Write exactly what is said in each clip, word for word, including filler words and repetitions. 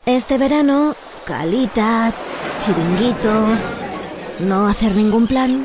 Este verano, calita, chiringuito, no hacer ningún plan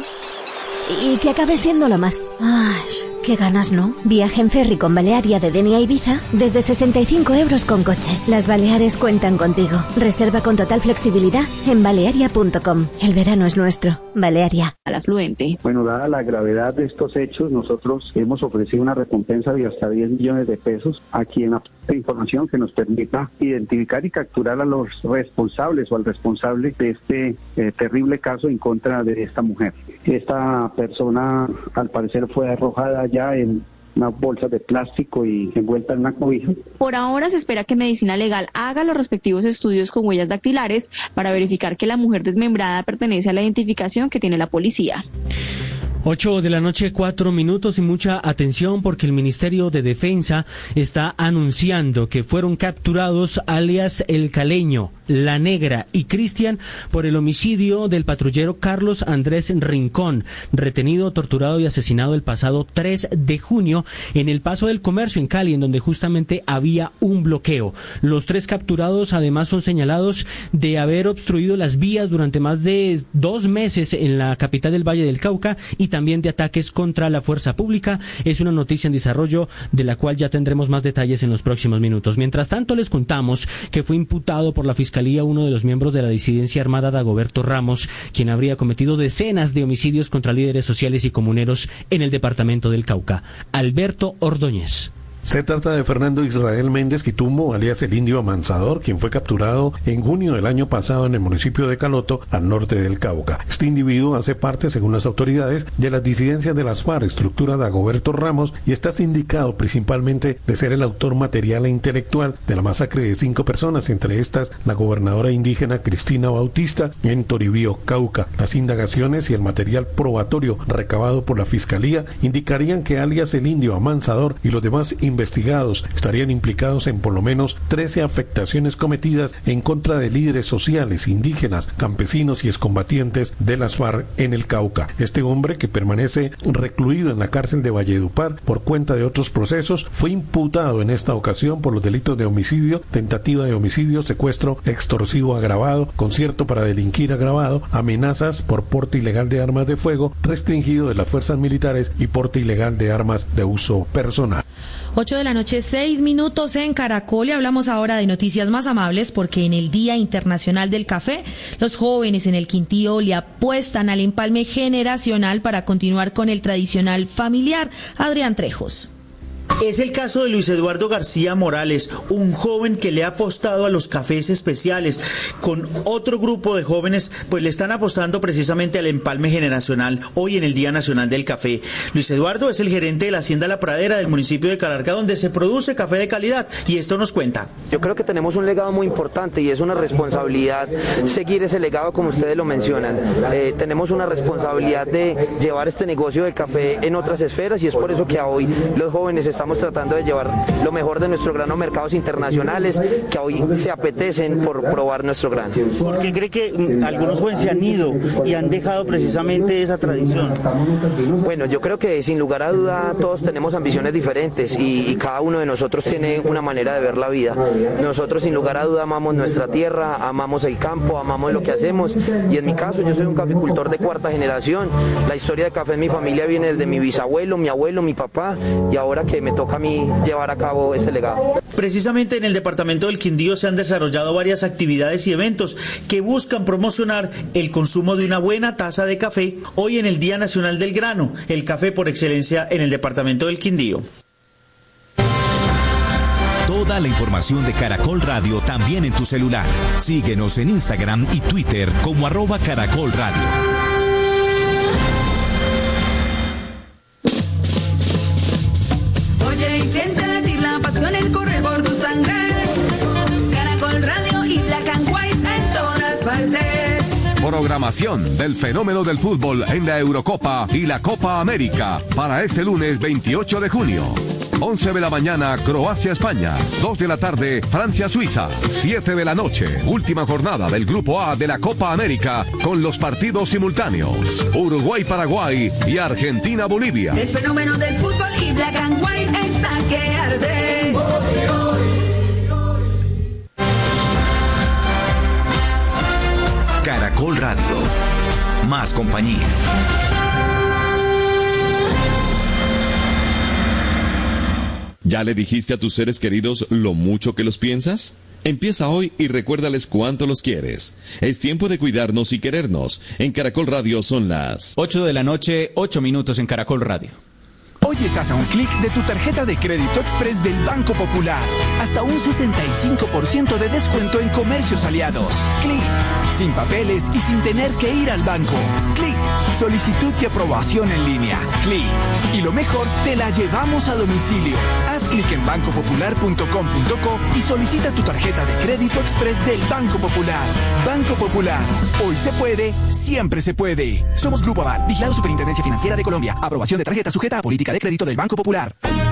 y que acabe siendo lo más. Ay, qué ganas, ¿no? Viaje en ferry con Balearia de Denia a Ibiza desde sesenta y cinco euros con coche. Las Baleares cuentan contigo. Reserva con total flexibilidad en balearia punto com. El verano es nuestro. Balearia. Al afluente. Bueno, dada la gravedad de estos hechos, nosotros hemos ofrecido una recompensa de hasta diez millones de pesos a quien aporte información que nos permita identificar y capturar a los responsables o al responsable de este eh, terrible caso en contra de esta mujer. Esta persona, al parecer, fue arrojada ya en unas bolsas de plástico y envuelta en una cobija. Por ahora se espera que Medicina Legal haga los respectivos estudios con huellas dactilares para verificar que la mujer desmembrada pertenece a la identificación que tiene la policía. Ocho de la noche, cuatro minutos, y mucha atención porque el Ministerio de Defensa está anunciando que fueron capturados alias El Caleño, La Negra y Cristian por el homicidio del patrullero Carlos Andrés Rincón, retenido, torturado y asesinado el pasado tres de junio en el Paso del Comercio en Cali, en donde justamente había un bloqueo. Los tres capturados además son señalados de haber obstruido las vías durante más de dos meses en la capital del Valle del Cauca y también de ataques contra la fuerza pública. Es una noticia en desarrollo de la cual ya tendremos más detalles en los próximos minutos. Mientras tanto, les contamos que fue imputado por la Fiscalía uno de los miembros de la disidencia armada, Dagoberto Ramos, quien habría cometido decenas de homicidios contra líderes sociales y comuneros en el departamento del Cauca. Alberto Ordóñez. Se trata de Fernando Israel Méndez Quitumbo, alias el Indio Amansador, quien fue capturado en junio del año pasado en el municipio de Caloto, al norte del Cauca. Este individuo hace parte, según las autoridades, de las disidencias de las FARC, estructura Dagoberto Ramos, y está sindicado principalmente de ser el autor material e intelectual de la masacre de cinco personas, entre estas la gobernadora indígena Cristina Bautista, en Toribío, Cauca. Las indagaciones y el material probatorio recabado por la Fiscalía indicarían que alias el Indio Amansador y los demás investigados estarían implicados en por lo menos trece afectaciones cometidas en contra de líderes sociales, indígenas, campesinos y excombatientes de las FARC en el Cauca. Este hombre, que permanece recluido en la cárcel de Valledupar por cuenta de otros procesos, fue imputado en esta ocasión por los delitos de homicidio, tentativa de homicidio, secuestro extorsivo agravado, concierto para delinquir agravado, amenazas por porte ilegal de armas de fuego, restringido de las fuerzas militares y porte ilegal de armas de uso personal. Ocho de la noche, seis minutos en Caracol, y hablamos ahora de noticias más amables porque en el Día Internacional del Café, los jóvenes en el Quindío le apuestan al empalme generacional para continuar con el tradicional familiar. Adrián Trejos. Es el caso de Luis Eduardo García Morales, un joven que le ha apostado a los cafés especiales. Con otro grupo de jóvenes, pues le están apostando precisamente al empalme generacional hoy en el Día Nacional del Café. Luis Eduardo es el gerente de la Hacienda La Pradera del municipio de Calarcá, donde se produce café de calidad, y esto nos cuenta. Yo creo que tenemos un legado muy importante y es una responsabilidad seguir ese legado, como ustedes lo mencionan. Eh, tenemos una responsabilidad de llevar este negocio de café en otras esferas, y es por eso que a hoy los jóvenes estamos tratando de llevar lo mejor de nuestro grano a mercados internacionales que hoy se apetecen por probar nuestro grano. ¿Por qué cree que algunos jóvenes se han ido y han dejado precisamente esa tradición? Bueno, yo creo que sin lugar a duda todos tenemos ambiciones diferentes y, y cada uno de nosotros tiene una manera de ver la vida. Nosotros sin lugar a duda amamos nuestra tierra, amamos el campo, amamos lo que hacemos, y en mi caso yo soy un caficultor de cuarta generación. La historia de café en mi familia viene desde mi bisabuelo, mi abuelo, mi papá, y ahora que me toca a mí llevar a cabo ese legado. Precisamente en el departamento del Quindío se han desarrollado varias actividades y eventos que buscan promocionar el consumo de una buena taza de café hoy en el Día Nacional del Grano, el café por excelencia en el departamento del Quindío. Toda la información de Caracol Radio también en tu celular. Síguenos en Instagram y Twitter como arroba Caracol Radio. Oye y siente latir la pasión, el corre por tu sangre. Caracol Radio y Black and White en todas partes. Programación del fenómeno del fútbol en la Eurocopa y la Copa América para este lunes veintiocho de junio. once de la mañana, Croacia-España. dos de la tarde, Francia-Suiza. siete de la noche, última jornada del Grupo A de la Copa América con los partidos simultáneos. Uruguay-Paraguay y Argentina-Bolivia. El fenómeno del fútbol y Black and White está que arde. Caracol Radio. Más compañía. ¿Ya le dijiste a tus seres queridos lo mucho que los piensas? Empieza hoy y recuérdales cuánto los quieres. Es tiempo de cuidarnos y querernos. En Caracol Radio son las ocho de la noche, ocho minutos en Caracol Radio. Hoy estás a un clic de tu tarjeta de crédito express del Banco Popular. Hasta un sesenta y cinco por ciento de descuento en comercios aliados. Clic. Sin papeles y sin tener que ir al banco. Clic. Solicitud y aprobación en línea. Clic. Y lo mejor, te la llevamos a domicilio. Haz clic en banco popular punto com punto co y solicita tu tarjeta de crédito express del Banco Popular. Banco Popular. Hoy se puede, siempre se puede. Somos Grupo Aval, vigilado Superintendencia Financiera de Colombia. Aprobación de tarjeta sujeta a política de crédito del Banco Popular.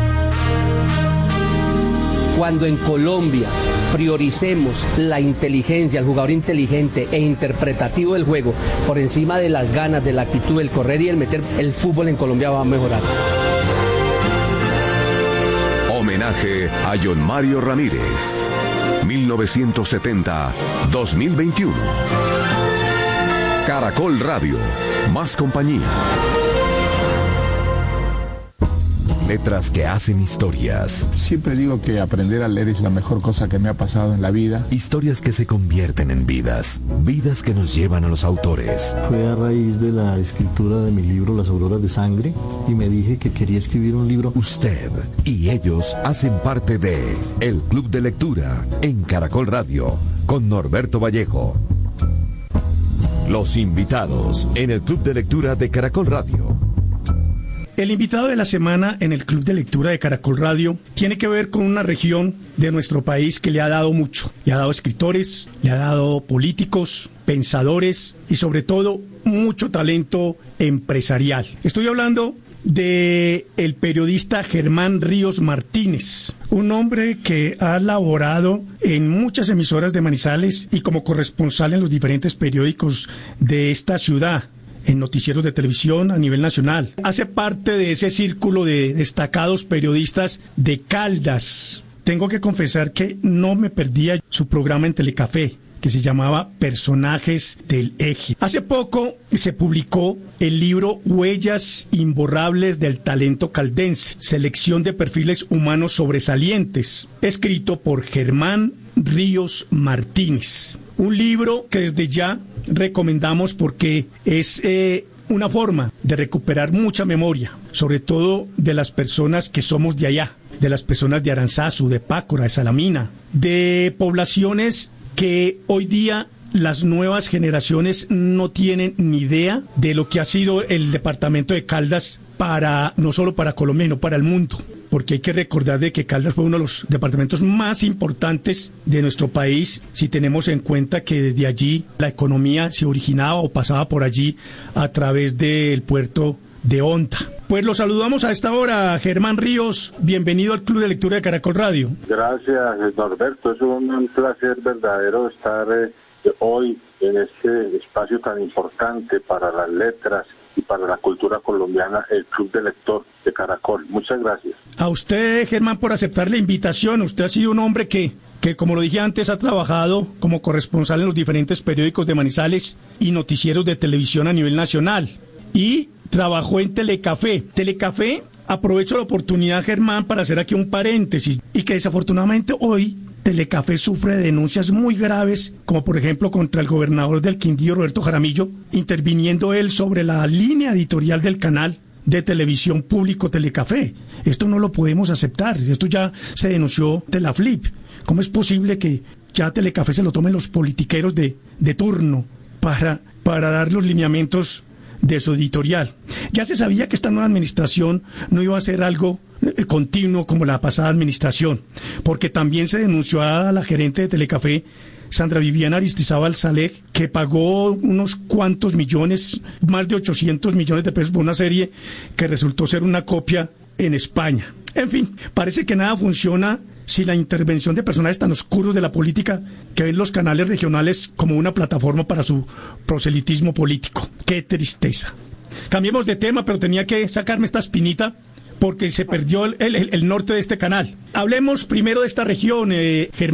Cuando en Colombia prioricemos la inteligencia, el jugador inteligente e interpretativo del juego por encima de las ganas, de la actitud, el correr y el meter, el fútbol en Colombia va a mejorar. Homenaje a John Mario Ramírez. mil novecientos setenta a dos mil veintiuno. Caracol Radio. Más compañía. Letras que hacen historias. Siempre digo que aprender a leer es la mejor cosa que me ha pasado en la vida. Historias que se convierten en vidas. Vidas que nos llevan a los autores. Fue a raíz de la escritura de mi libro Las Auroras de Sangre y me dije que quería escribir un libro. Usted y ellos hacen parte de El Club de Lectura en Caracol Radio con Norberto Vallejo. Los invitados en el Club de Lectura de Caracol Radio. El invitado de la semana en el Club de Lectura de Caracol Radio tiene que ver con una región de nuestro país que le ha dado mucho. Le ha dado escritores, le ha dado políticos, pensadores y sobre todo mucho talento empresarial. Estoy hablando de el periodista Germán Ríos Martínez, un hombre que ha laborado en muchas emisoras de Manizales y como corresponsal en los diferentes periódicos de esta ciudad, en noticieros de televisión a nivel nacional. Hace parte de ese círculo de destacados periodistas de Caldas. Tengo que confesar que no me perdía su programa en Telecafé, que se llamaba Personajes del Eje. Hace poco se publicó el libro Huellas Imborrables del Talento Caldense, selección de perfiles humanos sobresalientes, escrito por Germán Ríos Martínez. Un libro que desde ya recomendamos porque es eh, una forma de recuperar mucha memoria, sobre todo de las personas que somos de allá, de las personas de Aranzazu, de Pácora, de Salamina, de poblaciones que hoy día las nuevas generaciones no tienen ni idea de lo que ha sido el departamento de Caldas para, no solo para Colombia, sino para el mundo. Porque hay que recordar de que Caldas fue uno de los departamentos más importantes de nuestro país, si tenemos en cuenta que desde allí la economía se originaba o pasaba por allí a través del puerto de Honda. Pues lo saludamos a esta hora, Germán Ríos, bienvenido al Club de Lectura de Caracol Radio. Gracias, Norberto, es un placer verdadero estar eh, hoy en este espacio tan importante para las letras y para la cultura colombiana, el Club de Lector de Caracol. Muchas gracias. A usted, Germán, por aceptar la invitación. Usted ha sido un hombre que, que, como lo dije antes, ha trabajado como corresponsal en los diferentes periódicos de Manizales y noticieros de televisión a nivel nacional. Y trabajó en Telecafé. Telecafé, aprovecho la oportunidad, Germán, para hacer aquí un paréntesis, y que desafortunadamente hoy Telecafé sufre de denuncias muy graves, como por ejemplo contra el gobernador del Quindío, Roberto Jaramillo, interviniendo él sobre la línea editorial del canal de televisión público Telecafé. Esto no lo podemos aceptar, esto ya se denunció de la Flip. ¿Cómo es posible que ya Telecafé se lo tomen los politiqueros de, de turno para, para dar los lineamientos de su editorial? Ya se sabía que esta nueva administración no iba a ser algo eh, continuo como la pasada administración, porque también se denunció a la gerente de Telecafé, Sandra Viviana Aristizábal Saleh, que pagó unos cuantos millones, más de ochocientos millones de pesos por una serie que resultó ser una copia en España. En fin, parece que nada funciona si la intervención de personajes tan oscuros de la política que ven los canales regionales como una plataforma para su proselitismo político. ¡Qué tristeza! Cambiemos de tema, pero tenía que sacarme esta espinita porque se perdió el, el, el norte de este canal. Hablemos primero de esta región, eh, Germán.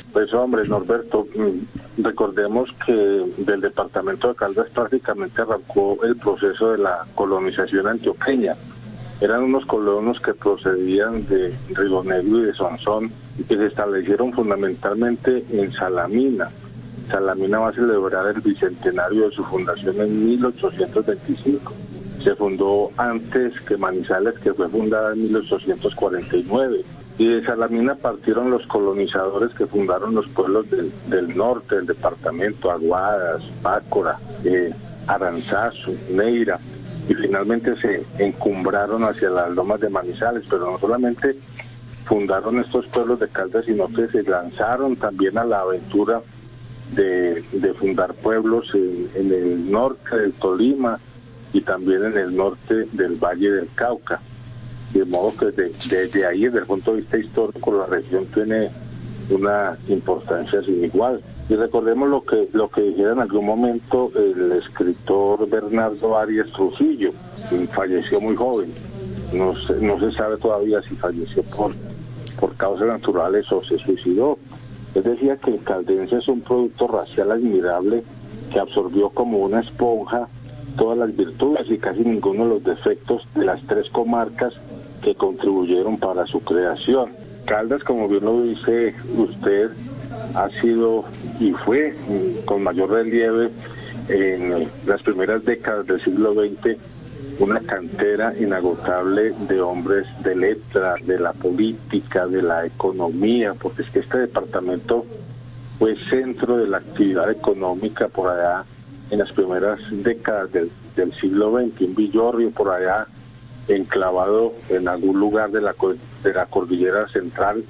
Pues hombre, Norberto, recordemos que del departamento de Caldas prácticamente arrancó el proceso de la colonización antioqueña. Eran unos colonos que procedían de Río Negro y de Sonsón y que se establecieron fundamentalmente en Salamina. Salamina va a celebrar el bicentenario de su fundación en mil ochocientos veinticinco. Se fundó antes que Manizales, que fue fundada en mil ochocientos cuarenta y nueve. Y de Salamina partieron los colonizadores que fundaron los pueblos del, del norte del departamento, Aguadas, Pácora, eh, Aranzazu, Neira, y finalmente se encumbraron hacia las lomas de Manizales, pero no solamente fundaron estos pueblos de Caldas, sino que se lanzaron también a la aventura de, de fundar pueblos en, en el norte del Tolima y también en el norte del Valle del Cauca. De modo que desde de, de ahí, desde el punto de vista histórico, la región tiene una importancia sin igual. Y recordemos lo que lo que dijera en algún momento el escritor Bernardo Arias Trujillo, quien falleció muy joven. No se, no se sabe todavía si falleció por, por causas naturales o se suicidó. Él decía que el caldense es un producto racial admirable que absorbió como una esponja todas las virtudes y casi ninguno de los defectos de las tres comarcas que contribuyeron para su creación. Caldas, como bien lo dice usted, ha sido y fue con mayor relieve en las primeras décadas del siglo veinte una cantera inagotable de hombres de letra, de la política, de la economía, porque es que este departamento fue centro de la actividad económica por allá en las primeras décadas del, del siglo veinte, un villorrio por allá enclavado en algún lugar de la, de la cordillera central,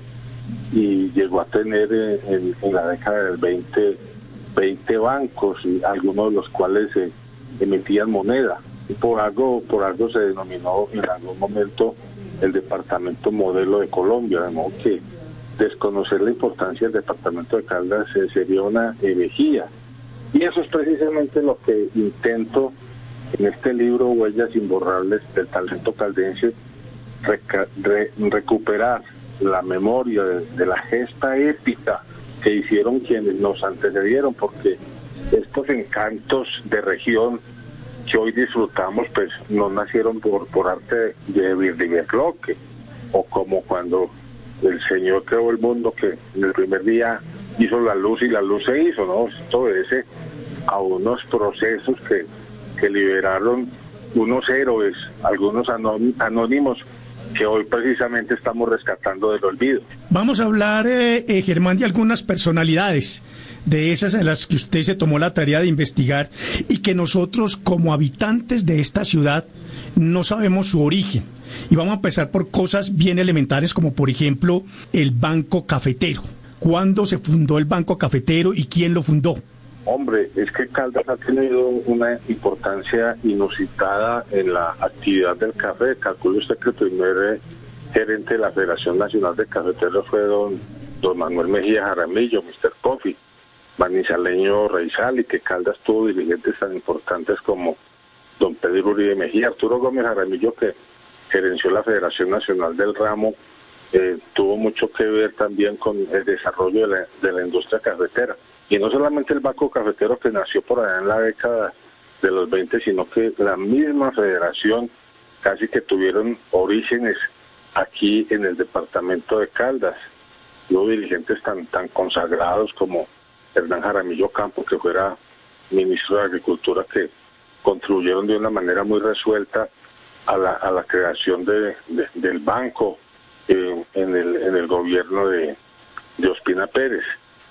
y llegó a tener en, en la década del veinte, veinte bancos, y algunos de los cuales eh, emitían moneda. Y por algo, por algo se denominó en algún momento el departamento modelo de Colombia, de modo que desconocer la importancia del departamento de Caldas eh, sería una herejía. Y eso es precisamente lo que intento en este libro, Huellas Imborrables del Talento Caldense, reca- re- recuperar la memoria de, de la gesta épica que hicieron quienes nos antecedieron, porque estos encantos de región que hoy disfrutamos, pues no nacieron por, por arte de Birdiberloque, o como cuando el Señor creó el mundo, que en el primer día hizo la luz y la luz se hizo, ¿no? Esto obedece a unos procesos que, que liberaron unos héroes, algunos anónimos, que hoy precisamente estamos rescatando del olvido. Vamos a hablar, eh, eh, Germán, de algunas personalidades, de esas en las que usted se tomó la tarea de investigar y que nosotros como habitantes de esta ciudad no sabemos su origen. Y vamos a empezar por cosas bien elementales, como por ejemplo el Banco Cafetero. ¿Cuándo se fundó el Banco Cafetero y quién lo fundó? Hombre, es que Caldas ha tenido una importancia inusitada en la actividad del café. Calcule usted que el primer eh, gerente de la Federación Nacional de Cafeteros fue don, don Manuel Mejía Jaramillo, mister Coffee, manizaleño Reizal, y que Caldas tuvo dirigentes tan importantes como don Pedro Uribe Mejía. Arturo Gómez Jaramillo, que gerenció la Federación Nacional del Ramo, eh, tuvo mucho que ver también con el desarrollo de la, de la industria cafetera. Y no solamente el Banco Cafetero, que nació por allá en la década de los veinte, sino que la misma federación casi que tuvieron orígenes aquí en el departamento de Caldas. Hubo dirigentes tan, tan consagrados como Hernán Jaramillo Campo, que fuera ministro de Agricultura, que contribuyeron de una manera muy resuelta a la, a la creación de, de, del banco eh, en, el, en el gobierno de, de Ospina Pérez.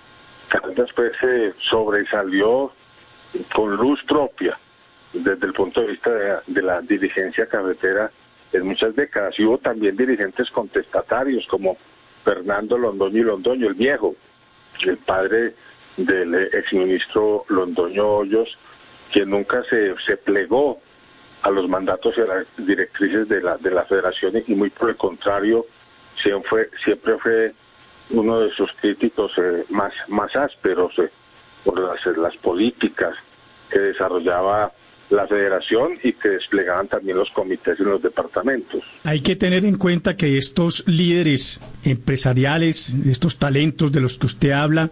Caldas pues eh, sobresalió con luz propia desde el punto de vista de, de la dirigencia cafetera en muchas décadas. Y hubo también dirigentes contestatarios como Fernando Londoño y Londoño, el viejo, el padre del exministro Londoño Hoyos, quien nunca se, se plegó a los mandatos y a las directrices de la, de la federación, y muy por el contrario, siempre fue, siempre fue uno de sus críticos eh, más, más ásperos eh, por las, las políticas que desarrollaba la federación y que desplegaban también los comités en los departamentos. Hay que tener en cuenta que estos líderes empresariales, estos talentos de los que usted habla,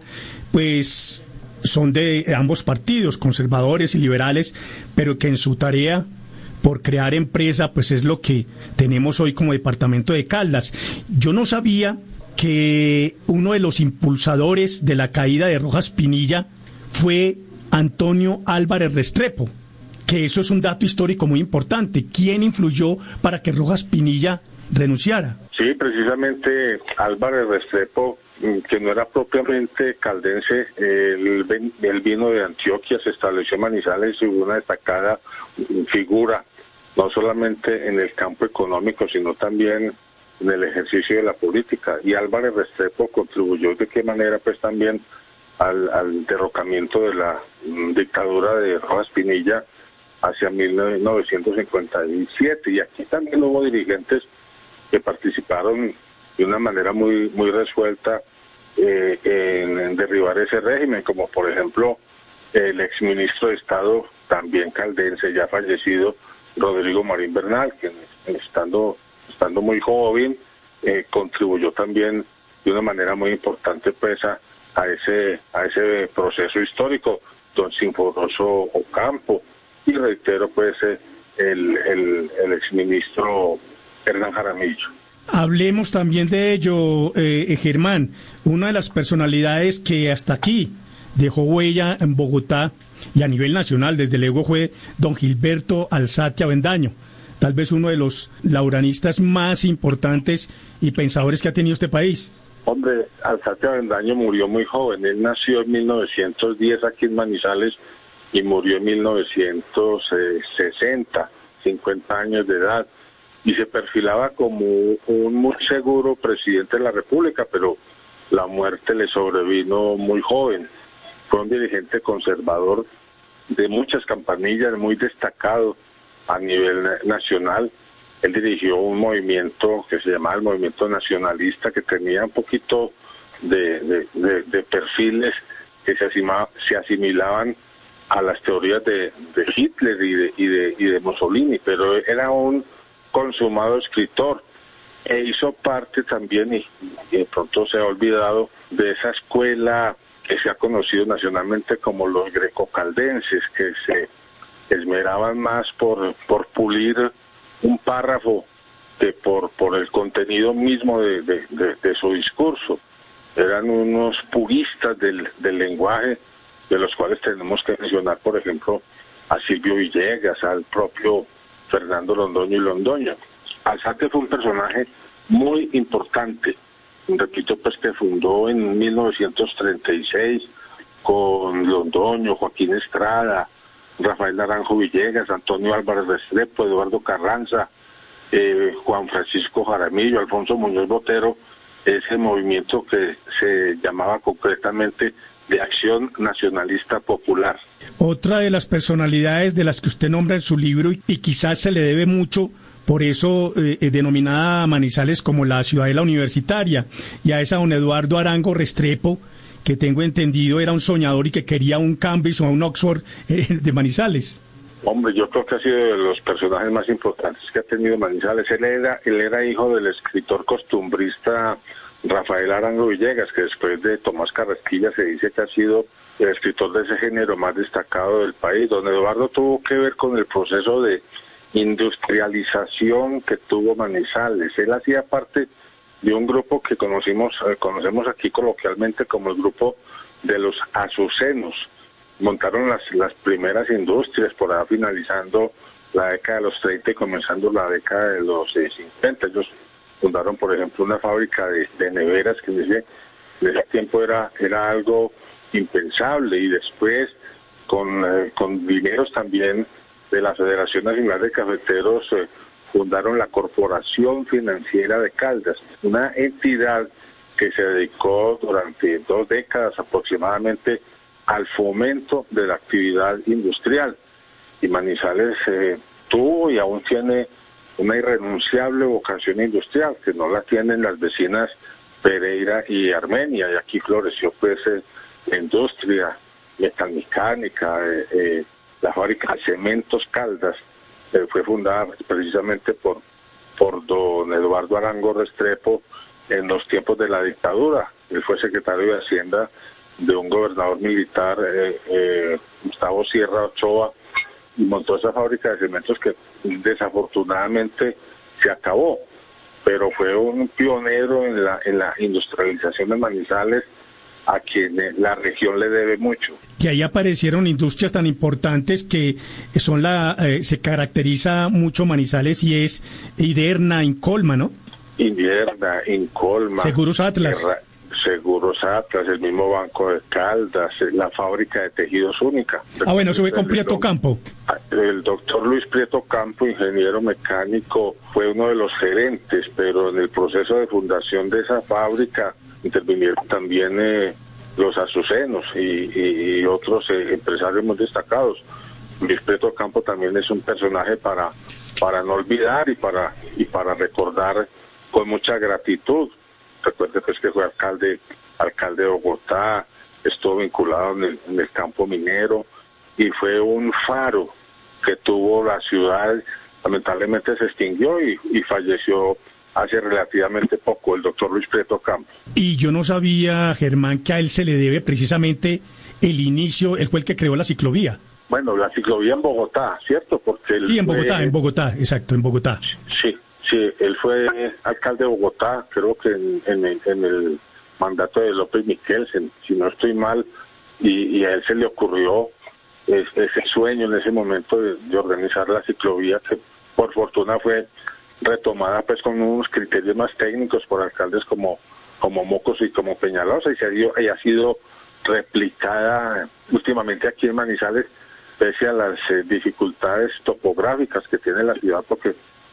pues son de ambos partidos, conservadores y liberales, pero que en su tarea por crear empresa, pues es lo que tenemos hoy como departamento de Caldas. Yo no sabía que uno de los impulsadores de la caída de Rojas Pinilla fue Antonio Álvarez Restrepo, que eso es un dato histórico muy importante. ¿Quién influyó para que Rojas Pinilla renunciara? Sí, precisamente Álvarez Restrepo, que no era propiamente caldense, él, él vino de Antioquia, se estableció en Manizales y hubo una destacada figura, no solamente en el campo económico, sino también en el ejercicio de la política. Y Álvarez Restrepo contribuyó de qué manera pues también al, al derrocamiento de la mm, dictadura de Rojas Pinilla hacia mil novecientos cincuenta y siete, y aquí también hubo dirigentes que participaron de una manera muy muy resuelta eh, en, en derribar ese régimen, como por ejemplo el exministro de Estado, también caldense, ya fallecido, Rodrigo Marín Bernal, que estando, estando muy joven, eh, contribuyó también de una manera muy importante pues a, a ese a ese proceso histórico, don Sinforoso Ocampo, y reitero pues el, el, el exministro Hernán Jaramillo. Hablemos también de ello, eh, Germán, una de las personalidades que hasta aquí dejó huella en Bogotá y a nivel nacional, desde luego, fue don Gilberto Alzate Avendaño, tal vez uno de los lauranistas más importantes y pensadores que ha tenido este país. Hombre, Alzate Avendaño murió muy joven, él nació en mil novecientos diez aquí en Manizales y murió en mil novecientos sesenta, cincuenta años de edad, y se perfilaba como un muy seguro presidente de la República, pero la muerte le sobrevino muy joven. Fue un dirigente conservador de muchas campanillas, muy destacado a nivel nacional. Él dirigió un movimiento que se llamaba el Movimiento Nacionalista, que tenía un poquito de, de, de, de perfiles que se, asimila, se asimilaban a las teorías de, de Hitler y de, y, de, y de Mussolini, pero era un consumado escritor e hizo parte también, y, y de pronto se ha olvidado, de esa escuela que se ha conocido nacionalmente como los grecocaldenses, que se esmeraban más por, por pulir un párrafo que por, por el contenido mismo de, de, de, de su discurso. Eran unos puristas del, del lenguaje, de los cuales tenemos que mencionar, por ejemplo, a Silvio Villegas, al propio Fernando Londoño y Londoño. Alzate fue un personaje muy importante, repito, pues que fundó en mil novecientos treinta y seis con Londoño, Joaquín Estrada, Rafael Naranjo Villegas, Antonio Álvarez Restrepo, Eduardo Carranza, eh, Juan Francisco Jaramillo, Alfonso Muñoz Botero, ese movimiento que se llamaba concretamente de Acción Nacionalista Popular. Otra de las personalidades de las que usted nombra en su libro, y, y quizás se le debe mucho, por eso eh, denominada Manizales como la ciudadela universitaria, y a esa don Eduardo Arango Restrepo, que tengo entendido era un soñador y que quería un Cambridge o un Oxford eh, de Manizales. Hombre, yo creo que ha sido de los personajes más importantes que ha tenido Manizales. Él era, él era hijo del escritor costumbrista Rafael Arango Villegas, que después de Tomás Carrasquilla se dice que ha sido el escritor de ese género más destacado del país. Don Eduardo tuvo que ver con el proceso de industrialización que tuvo Manizales. Él hacía parte de un grupo que conocimos, eh, conocemos aquí coloquialmente como el grupo de los azucenos. Montaron las, las primeras industrias por ahí finalizando la década de los treinta y comenzando la década de los eh, cincuenta. Ellos fundaron, por ejemplo, una fábrica de, de neveras que en ese, en ese tiempo era, era algo impensable, y después con, eh, con dineros también de la Federación Nacional de Cafeteros eh, fundaron la Corporación Financiera de Caldas, una entidad que se dedicó durante dos décadas aproximadamente al fomento de la actividad industrial. Y Manizales eh, tuvo y aún tiene una irrenunciable vocación industrial, que no la tienen las vecinas Pereira y Armenia, y aquí floreció pues eh, la industria metalmecánica, eh, eh, La fábrica de Cementos Caldas eh, fue fundada precisamente por, por don Eduardo Arango Restrepo en los tiempos de la dictadura. Él fue secretario de Hacienda de un gobernador militar, eh, eh, Gustavo Sierra Ochoa, y montó esa fábrica de cementos que desafortunadamente se acabó, pero fue un pionero en la, en la industrialización de Manizales, a quien la región le debe mucho. Que ahí aparecieron industrias tan importantes que son la eh, se caracteriza mucho Manizales, y es Iderna, Incolma, ¿no? Iderna, Incolma. Seguros Atlas. Guerra, Seguros Atlas, el mismo Banco de Caldas, la fábrica de tejidos única. Ah, bueno, sube con Prieto Campo. El doctor Luis Prieto Campo, ingeniero mecánico, fue uno de los gerentes, pero en el proceso de fundación de esa fábrica intervinieron también eh, los azucenos y, y, y otros eh, empresarios muy destacados. Luis Prieto Campo también es un personaje para, para no olvidar y para, y para recordar con mucha gratitud. Recuerde pues que fue alcalde, alcalde de Bogotá, estuvo vinculado en el, en el campo minero y fue un faro que tuvo la ciudad. Lamentablemente se extinguió y, y falleció hace relativamente poco el doctor Luis Prieto Campo. Y yo no sabía, Germán, que a él se le debe precisamente el inicio, él fue el que creó la ciclovía. Bueno, la ciclovía en Bogotá, ¿cierto? Porque él sí, en Bogotá, fue, en Bogotá, exacto, en Bogotá. Sí. Sí, él fue alcalde de Bogotá, creo que en, en, el, en el mandato de López Miquelsen, si no estoy mal, y, y a él se le ocurrió es, ese sueño en ese momento de, de organizar la ciclovía, que por fortuna fue retomada pues con unos criterios más técnicos por alcaldes como, como Mocos y como Peñalosa, y, se ha, y ha sido replicada últimamente aquí en Manizales, pese a las eh, dificultades topográficas que tiene la ciudad, porque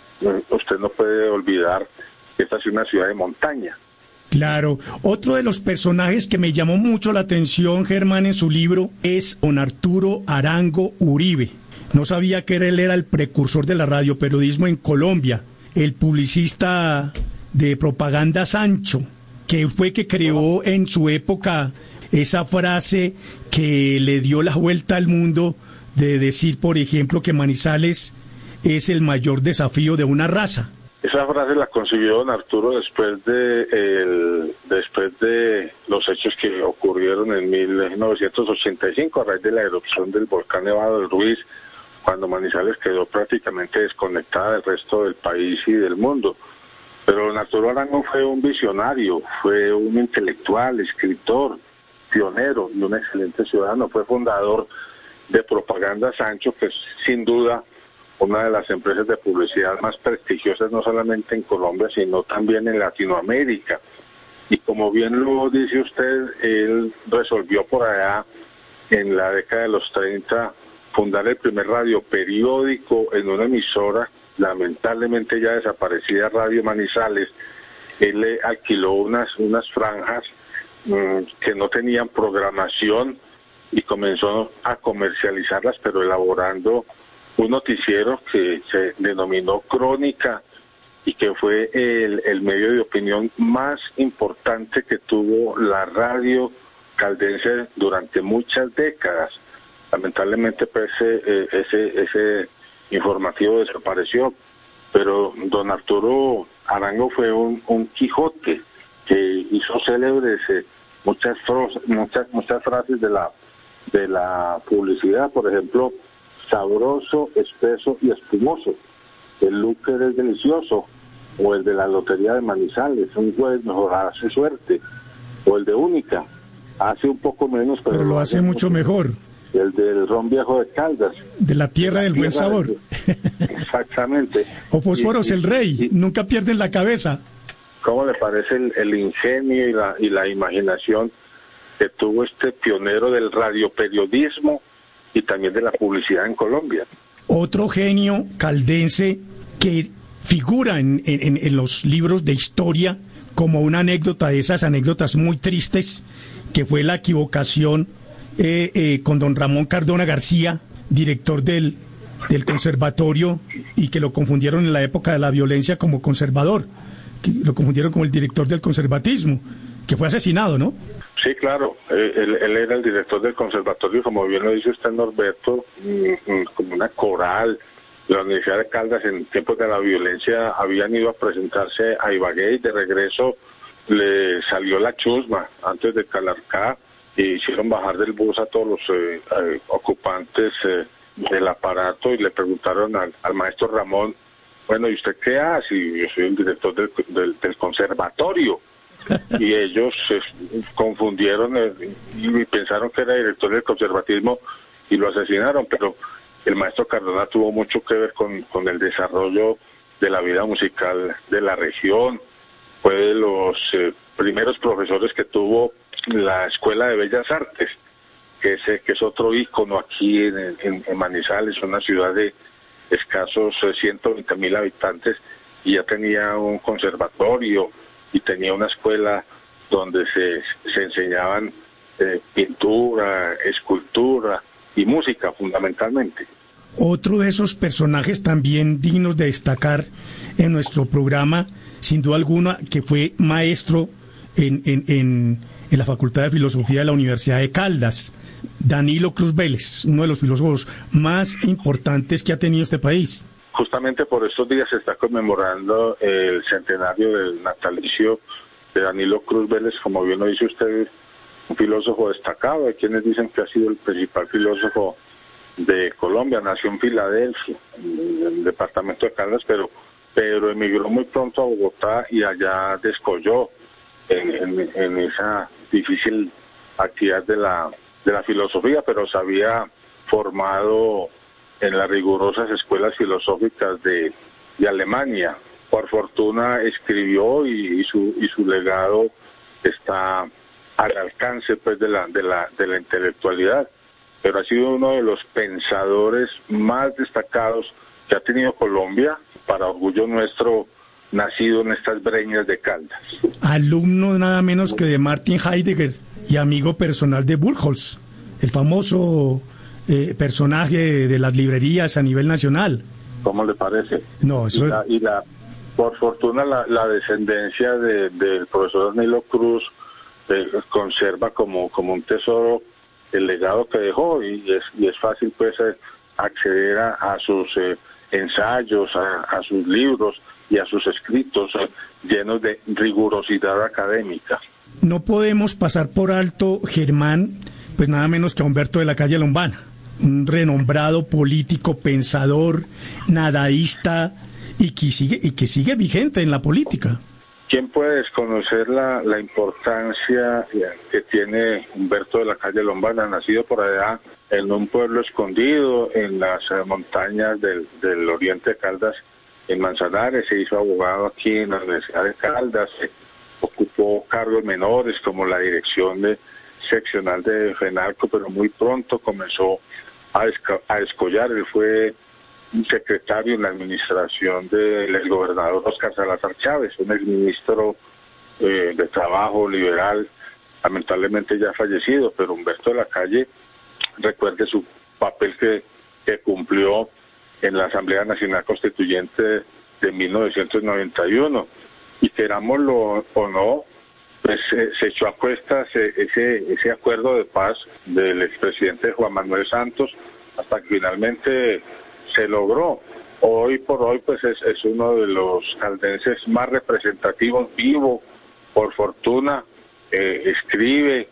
usted no puede olvidar que esta es una ciudad de montaña. Claro. Otro de los personajes que me llamó mucho la atención, Germán, en su libro, es don Arturo Arango Uribe. No sabía que él era el precursor de la radioperiodismo en Colombia, el publicista de propaganda Sancho, que fue que creó en su época esa frase que le dio la vuelta al mundo, de decir, por ejemplo, que Manizales es el mayor desafío de una raza. Esa frase la concibió don Arturo después de el, después de los hechos que ocurrieron en mil novecientos ochenta y cinco a raíz de la erupción del volcán Nevado del Ruiz, cuando Manizales quedó prácticamente desconectada del resto del país y del mundo. Pero don Arturo Arango fue un visionario, fue un intelectual, escritor, pionero y un excelente ciudadano. Fue fundador de Propaganda Sancho, que es sin duda una de las empresas de publicidad más prestigiosas, no solamente en Colombia, sino también en Latinoamérica. Y como bien lo dice usted, él resolvió por allá, en la década de los treinta, fundar el primer radioperiódico en una emisora, lamentablemente ya desaparecida, Radio Manizales. Él le alquiló unas, unas franjas mmm, que no tenían programación y comenzó a comercializarlas, pero elaborando un noticiero que se denominó Crónica y que fue el, el medio de opinión más importante que tuvo la radio caldense durante muchas décadas. Lamentablemente pues ese, ese, ese informativo desapareció, pero don Arturo Arango fue un, un Quijote que hizo célebres eh, muchas, muchas, muchas frases de la, de la publicidad, por ejemplo, sabroso, espeso y espumoso. El Lúquer es delicioso. O el de la Lotería de Manizales, un juez mejorará su suerte. O el de Única, hace un poco menos, pero, pero lo hace mucho mejor. El del Ron Viejo de Caldas. De la Tierra del Buen Sabor. De... Exactamente. O Fósforos y, el Rey, y, nunca pierden la cabeza. ¿Cómo le parece el, el ingenio y la, y la imaginación que tuvo este pionero del radioperiodismo y también de la publicidad en Colombia? Otro genio caldense que figura en, en, en los libros de historia como una anécdota de esas anécdotas muy tristes, que fue la equivocación eh, eh, con don Ramón Cardona García, director del, del conservatorio, y que lo confundieron en la época de la violencia como conservador, que lo confundieron como el director del conservatismo, que fue asesinado, ¿no? Sí, claro, él, él era el director del conservatorio, como bien lo dice usted, Norberto, como una coral de la Universidad de Caldas. En tiempos de la violencia habían ido a presentarse a Ibagué y de regreso le salió la chusma antes de Calarcá y hicieron bajar del bus a todos los eh, eh, ocupantes eh, del aparato y le preguntaron al, al maestro Ramón, bueno, ¿y usted qué hace? Y yo soy el director del, del, del conservatorio. Y ellos se confundieron eh, y pensaron que era director del conservatismo y lo asesinaron, pero el maestro Cardona tuvo mucho que ver con, con el desarrollo de la vida musical de la región. Fue de los eh, primeros profesores que tuvo la Escuela de Bellas Artes, que es, que es otro ícono aquí en, en, en Manizales, una ciudad de escasos eh, ciento veinte mil habitantes, y ya tenía un conservatorio y tenía una escuela donde se, se enseñaban eh, pintura, escultura y música fundamentalmente. Otro de esos personajes también dignos de destacar en nuestro programa, sin duda alguna, que fue maestro en, en, en, en la Facultad de Filosofía de la Universidad de Caldas, Danilo Cruz Vélez, uno de los filósofos más importantes que ha tenido este país. Justamente por estos días se está conmemorando el centenario del natalicio de Danilo Cruz Vélez, como bien lo dice usted, un filósofo destacado. Hay quienes dicen que ha sido el principal filósofo de Colombia. Nació en Filadelfia, en el departamento de Caldas, pero, pero emigró muy pronto a Bogotá y allá descolló en, en, en esa difícil actividad de la, de la filosofía, pero se había formado en las rigurosas escuelas filosóficas de, de Alemania. Por fortuna escribió y, y su y su legado está al alcance pues de la de la de la intelectualidad, pero ha sido uno de los pensadores más destacados que ha tenido Colombia, para orgullo nuestro, nacido en estas breñas de Caldas. Alumno nada menos que de Martin Heidegger y amigo personal de Buchholz, el famoso Eh, personaje de las librerías a nivel nacional. ¿Cómo le parece? No, eso y, la, y la, por fortuna la, la descendencia de, del profesor Danilo Cruz eh, conserva como, como un tesoro el legado que dejó, y es, y es fácil pues eh, acceder a, a sus eh, ensayos, a, a sus libros y a sus escritos eh, llenos de rigurosidad académica. No podemos pasar por alto, Germán, pues nada menos que a Humberto de la Calle Lombana, un renombrado político, pensador, nadaísta, y que sigue y que sigue vigente en la política. ¿Quién puede desconocer la, la importancia que tiene Humberto de la Calle Lombana, nacido por allá en un pueblo escondido en las montañas del, del oriente de Caldas, en Manzanares? Se hizo abogado aquí en la Universidad de Caldas, se ocupó cargos menores como la dirección de seccional de FENALCO, pero muy pronto comenzó a, esca- a escollar. Él fue un secretario en la administración del exgobernador Óscar Salazar Chávez, un exministro eh, de trabajo liberal, lamentablemente ya fallecido, pero Humberto de la Calle, recuerde su papel que, que cumplió en la Asamblea Nacional Constituyente de mil novecientos noventa y uno, y querámoslo o no, pues eh, se echó a cuestas eh, ese ese acuerdo de paz del expresidente Juan Manuel Santos, hasta que finalmente se logró. Hoy por hoy pues es, es uno de los caldenses más representativos, vivo, por fortuna, eh, escribe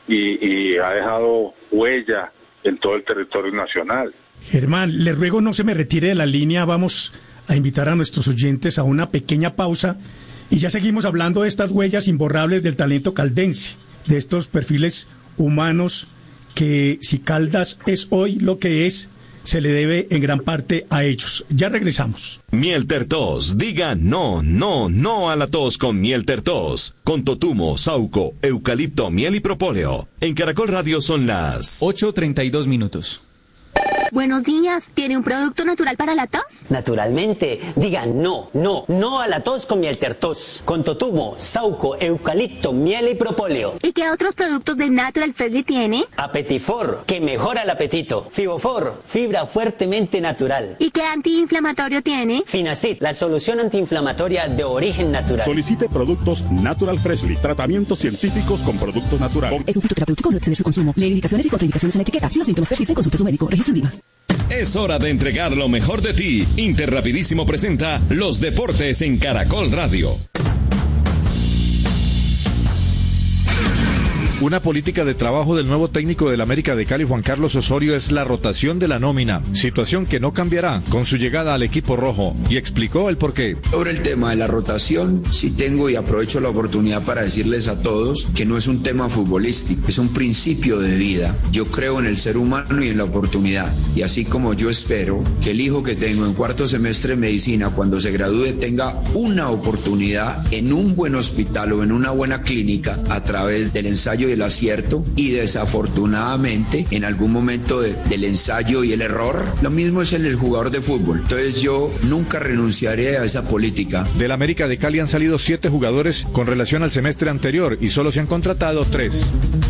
y, y ha dejado huella en todo el territorio nacional. Germán, le ruego no se me retire de la línea, vamos a invitar a nuestros oyentes a una pequeña pausa y ya seguimos hablando de estas huellas imborrables del talento caldense, de estos perfiles humanos que, si Caldas es hoy lo que es, se le debe en gran parte a ellos. Ya regresamos. Miel Tertos, diga no, no, no a la tos con Miel Tertos, con totumo, sauco, eucalipto, miel y propóleo. En Caracol Radio son las ocho treinta y dos minutos. Buenos días. ¿Tiene un producto natural para la tos? Naturalmente. Diga no, no, no a la tos con miel tertos. Con totumo, sauco, eucalipto, miel y propóleo. ¿Y qué otros productos de Natural Freshly tiene? Apetifor, que mejora el apetito. Fibofor, fibra fuertemente natural. ¿Y qué antiinflamatorio tiene? Finacid, la solución antiinflamatoria de origen natural. Solicite productos Natural Freshly, tratamientos científicos con productos naturales. Es un fitoterapéutico, no exceder su consumo. Lee indicaciones y contraindicaciones en la etiqueta. Si los síntomas persisten, consulte a su médico. Registro en Viva. Es hora de entregar lo mejor de ti. Interrapidísimo presenta Los Deportes en Caracol Radio. Una política de trabajo del nuevo técnico del América de Cali, Juan Carlos Osorio, es la rotación de la nómina, situación que no cambiará con su llegada al equipo rojo, y explicó el porqué. Sobre el tema de la rotación, sí tengo y aprovecho la oportunidad para decirles a todos que no es un tema futbolístico, es un principio de vida. Yo creo en el ser humano y en la oportunidad, y así como yo espero que el hijo que tengo en cuarto semestre de medicina, cuando se gradúe, tenga una oportunidad en un buen hospital o en una buena clínica a través del ensayo y el acierto, y desafortunadamente en algún momento de, del ensayo y el error, lo mismo es en el jugador de fútbol. Entonces yo nunca renunciaré a esa política. Del América de Cali han salido siete jugadores con relación al semestre anterior y solo se han contratado tres.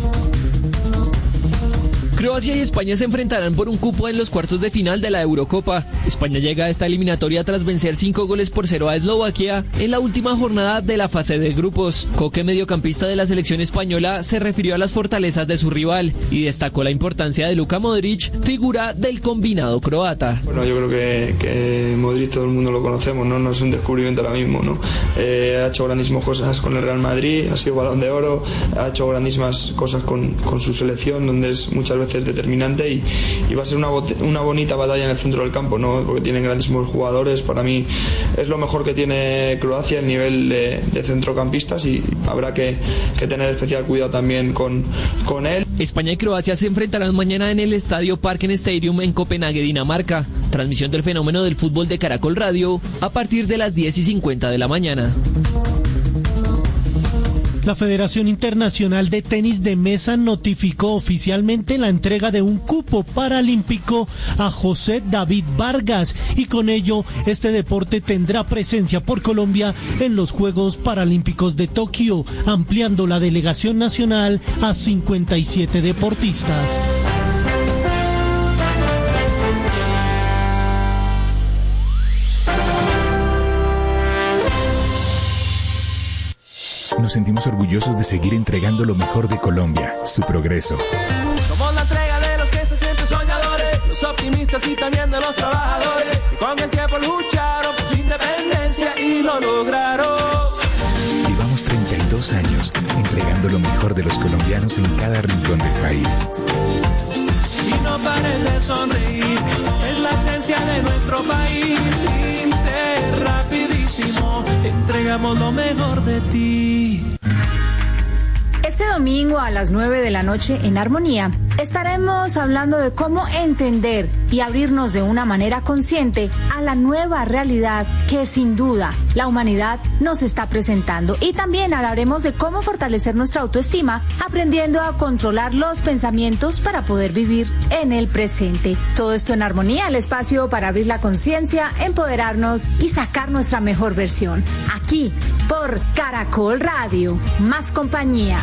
Croacia y España se enfrentarán por un cupo en los cuartos de final de la Eurocopa. España llega a esta eliminatoria tras vencer cinco goles por cero a Eslovaquia en la última jornada de la fase de grupos. Coque, mediocampista de la selección española, se refirió a las fortalezas de su rival y destacó la importancia de Luka Modric, figura del combinado croata. Bueno, yo creo que, que Modric todo el mundo lo conocemos, no, no es un descubrimiento ahora mismo, ¿no? Eh, ha hecho grandísimas cosas con el Real Madrid, ha sido Balón de Oro, ha hecho grandísimas cosas con, con su selección, donde es muchas veces determinante, y, y va a ser una, una bonita batalla en el centro del campo, ¿no? Porque tienen grandísimos jugadores. Para mí es lo mejor que tiene Croacia a nivel de, de centrocampistas, y habrá que, que tener especial cuidado también con, con él. España y Croacia se enfrentarán mañana en el estadio Parken Stadium en Copenhague, Dinamarca. Transmisión del fenómeno del fútbol de Caracol Radio a partir de las diez y cincuenta de la mañana. La Federación Internacional de Tenis de Mesa notificó oficialmente la entrega de un cupo paralímpico a José David Vargas, y con ello este deporte tendrá presencia por Colombia en los Juegos Paralímpicos de Tokio, ampliando la delegación nacional a cincuenta y siete deportistas. Nos sentimos orgullosos de seguir entregando lo mejor de Colombia, su progreso. Somos la entrega de los que se sienten soñadores, los optimistas y también de los trabajadores, que con el tiempo lucharon por su independencia y lo lograron. Llevamos treinta y dos años entregando lo mejor de los colombianos en cada rincón del país. Y no pares de sonreír, es la esencia de nuestro país. Inter, rapidísimo, entregamos lo mejor de ti. Este domingo a las nueve de la noche en Armonía estaremos hablando de cómo entender y abrirnos de una manera consciente a la nueva realidad que sin duda la humanidad nos está presentando. Y también hablaremos de cómo fortalecer nuestra autoestima aprendiendo a controlar los pensamientos para poder vivir en el presente. Todo esto en Armonía, el espacio para abrir la conciencia, empoderarnos y sacar nuestra mejor versión. Aquí por Caracol Radio, más compañía.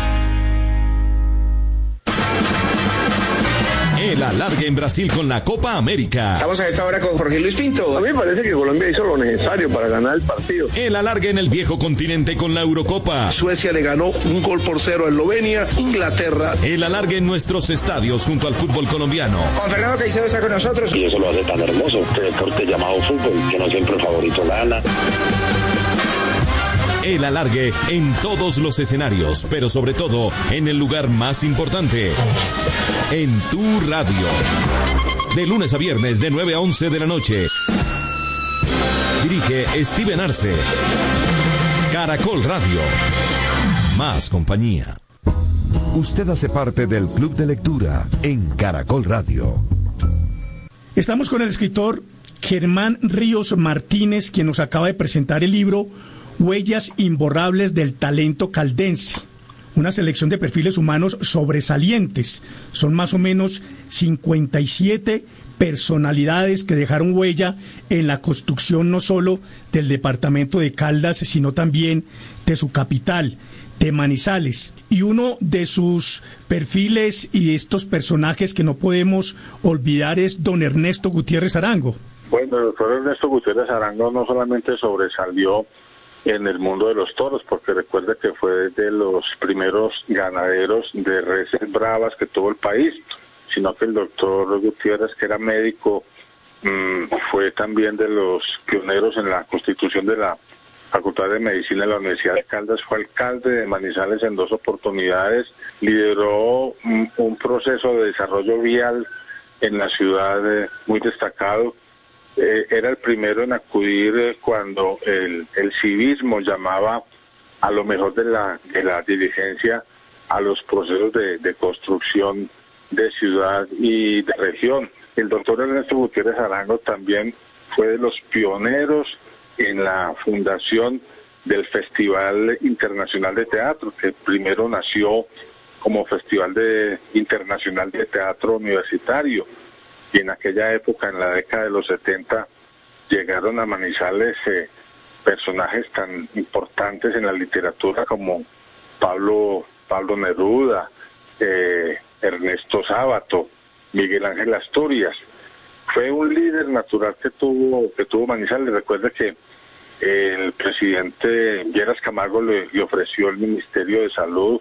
El alargue en Brasil con la Copa América. Estamos a esta hora con Jorge Luis Pinto. A mí me parece que Colombia hizo lo necesario para ganar el partido. El alargue en el viejo continente con la Eurocopa. Suecia le ganó un gol por cero a Eslovenia. Inglaterra. El alargue en nuestros estadios junto al fútbol colombiano. Juan Fernando Caicedo está con nosotros. Y eso lo hace tan hermoso, este deporte llamado fútbol, que no siempre el favorito gana. El alargue en todos los escenarios, pero sobre todo en el lugar más importante, en tu radio. De lunes a viernes de nueve a once de la noche. Dirige Steven Arce. Caracol Radio. Más compañía. Usted hace parte del Club de Lectura en Caracol Radio. Estamos con el escritor Germán Ríos Martínez, quien nos acaba de presentar el libro Huellas imborrables del talento caldense, una selección de perfiles humanos sobresalientes. Son más o menos cincuenta y siete personalidades que dejaron huella en la construcción no solo del departamento de Caldas, sino también de su capital, de Manizales. Y uno de sus perfiles y de estos personajes que no podemos olvidar es don Ernesto Gutiérrez Arango. Bueno, el doctor Ernesto Gutiérrez Arango no solamente sobresalió en el mundo de los toros, porque recuerda que fue de los primeros ganaderos de reses bravas que tuvo el país, sino que el doctor Gutiérrez, que era médico, mmm, fue también de los pioneros en la constitución de la Facultad de Medicina de la Universidad de Caldas, fue alcalde de Manizales en dos oportunidades, lideró un, un proceso de desarrollo vial en la ciudad eh, muy destacado. Eh, era el primero en acudir eh, cuando el, el civismo llamaba a lo mejor de la, de la dirigencia a los procesos de, de construcción de ciudad y de región. El doctor Ernesto Gutiérrez Arango también fue de los pioneros en la fundación del Festival Internacional de Teatro, que primero nació como Festival de, Internacional de Teatro Universitario. Y en aquella época, en la década de los setenta, llegaron a Manizales eh, personajes tan importantes en la literatura como Pablo, Pablo Neruda, eh, Ernesto Sábato, Miguel Ángel Asturias. Fue un líder natural que tuvo que tuvo Manizales. Recuerde que el presidente Lleras Camargo le, le ofreció el Ministerio de Salud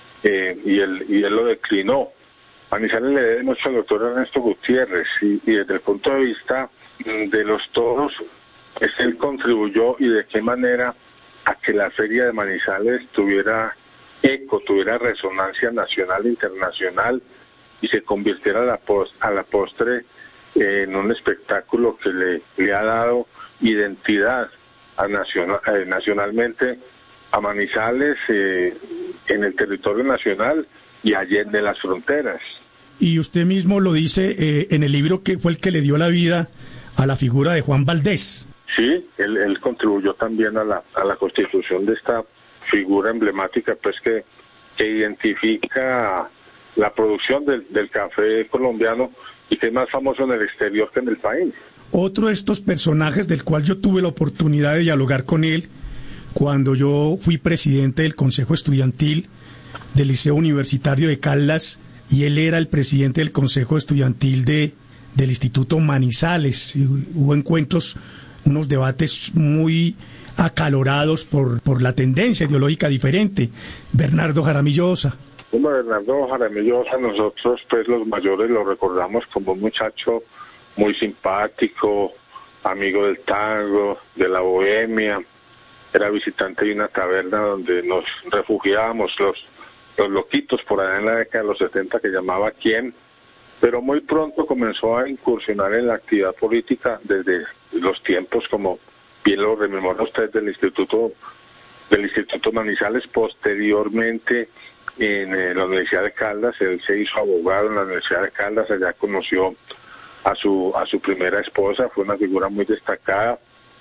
eh, y, él, y él lo declinó. Manizales le debe mucho al doctor Ernesto Gutiérrez y, y desde el punto de vista de los toros, pues él contribuyó y de qué manera a que la feria de Manizales tuviera eco, tuviera resonancia nacional e internacional y se convirtiera a la, post, a la postre eh, en un espectáculo que le, le ha dado identidad a nacional, eh, nacionalmente a Manizales eh, en el territorio nacional y allende las fronteras. Y usted mismo lo dice eh, en el libro que fue el que le dio la vida a la figura de Juan Valdés. Sí, él, él contribuyó también a la, a la constitución de esta figura emblemática, pues que, que identifica la producción del, del café colombiano y que es más famoso en el exterior que en el país. Otro de estos personajes del cual yo tuve la oportunidad de dialogar con él cuando yo fui presidente del Consejo Estudiantil del Liceo Universitario de Caldas y él era el presidente del Consejo Estudiantil de, del Instituto Manizales. Y hubo encuentros, unos debates muy acalorados por, por la tendencia ideológica diferente. Bernardo Jaramillo Osa. Bueno, Bernardo Jaramillo Osa, nosotros pues los mayores lo recordamos como un muchacho muy simpático, amigo del tango, de la bohemia. Era visitante de una taberna donde nos refugiábamos los los loquitos por allá en la década de los setenta que llamaba Quién, pero muy pronto comenzó a incursionar en la actividad política desde los tiempos, como bien lo rememora usted, del Instituto del Instituto Manizales. Posteriormente en eh, la Universidad de Caldas, él se hizo abogado en la Universidad de Caldas, allá conoció a su a su primera esposa, fue una figura muy destacada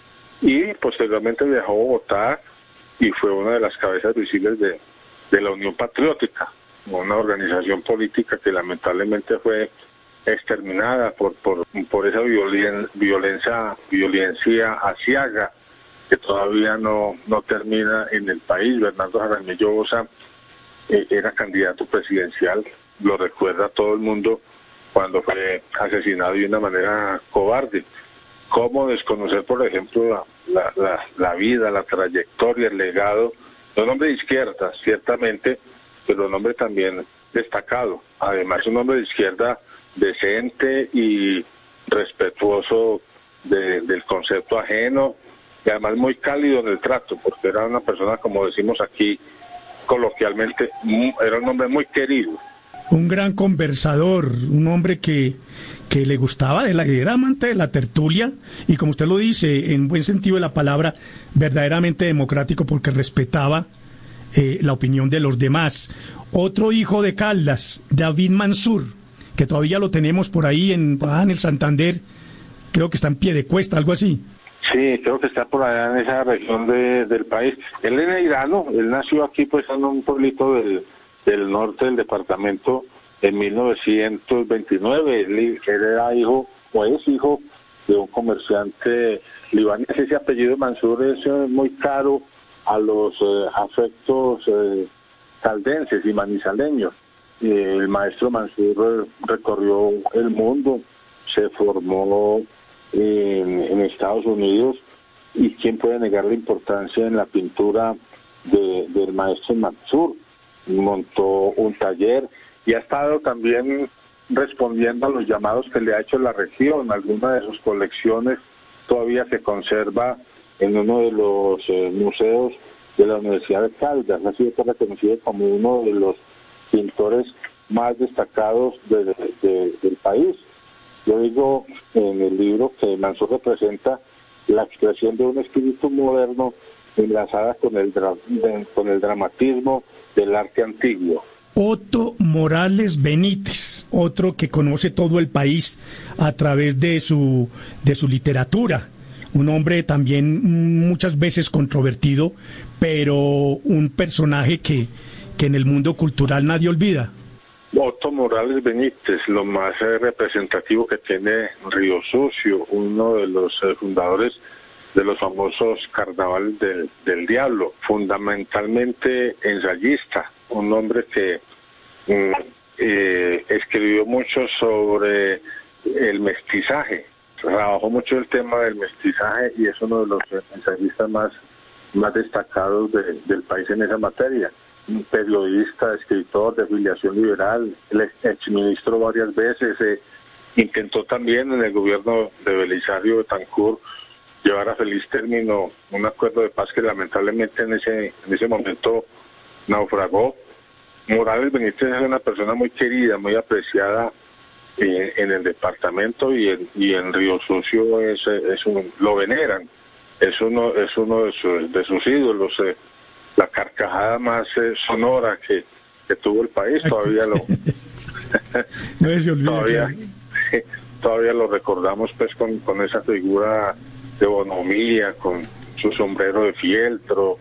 y posteriormente viajó a Bogotá y fue una de las cabezas visibles de de la Unión Patriótica, una organización política que lamentablemente fue exterminada por por, por esa violen, violencia violencia aciaga que todavía no no termina en el país. Bernardo Jaramillo Osa eh, era candidato presidencial, lo recuerda todo el mundo, cuando fue asesinado de una manera cobarde. ¿Cómo desconocer, por ejemplo, la, la, la, la vida, la trayectoria, el legado de un hombre de izquierda, ciertamente, pero un hombre también destacado? Además, un hombre de izquierda decente y respetuoso de, del concepto ajeno, y además muy cálido en el trato, porque era una persona, como decimos aquí coloquialmente, era un hombre muy querido. Un gran conversador, un hombre que, que le gustaba, de la, era amante de la tertulia y, como usted lo dice, en buen sentido de la palabra, verdaderamente democrático porque respetaba eh, la opinión de los demás. Otro hijo de Caldas, David Mansur, que todavía lo tenemos por ahí en, ah, en el Santander, creo que está en Piedecuesta, algo así. Sí, creo que está por allá en esa región de, del país. Él es neirano, él nació aquí pues en un pueblito del, del norte del departamento en mil novecientos veintinueve. Él, él era hijo, o es hijo, de un comerciante libanés. Ese apellido Mansur es eh, muy caro a los eh, afectos eh, caldenses y manizaleños. Eh, el maestro Mansur recorrió el mundo, se formó en, en Estados Unidos, y quién puede negar la importancia en la pintura de, del maestro Mansur. Montó un taller y ha estado también respondiendo a los llamados que le ha hecho la región. Alguna de sus colecciones todavía se conserva en uno de los eh, museos de la Universidad de Caldas. Ha sido reconocido como uno de los pintores más destacados de, de, de, del país. Yo digo en el libro que Mansur representa la expresión de un espíritu moderno enlazada con el, dra de, con el dramatismo del arte antiguo. Otto Morales Benítez, otro que conoce todo el país a través de su, de su literatura. Un hombre también muchas veces controvertido, pero un personaje que, que en el mundo cultural nadie olvida. Otto Morales Benítez, lo más eh, representativo que tiene Río Sucio, uno de los eh, fundadores de los famosos carnavales del, del diablo, fundamentalmente ensayista, un hombre que mm, eh, escribió mucho sobre el mestizaje, trabajó mucho el tema del mestizaje y es uno de los ensayistas más, más destacados de, del país en esa materia. Un periodista, escritor de filiación liberal, el exministro varias veces, eh, intentó también en el gobierno de Belisario Betancur llevar a feliz término un acuerdo de paz que lamentablemente en ese, en ese momento naufragó. Morales Benítez es una persona muy querida, muy apreciada eh, en el departamento y en, y en Río Sucio es, es un, lo veneran, es uno, es uno de, sus, de sus ídolos. Eh, la carcajada más eh, sonora que, que tuvo el país, todavía lo no se olvida, todavía, todavía lo recordamos pues con, con esa figura de bonomía, con su sombrero de fieltro,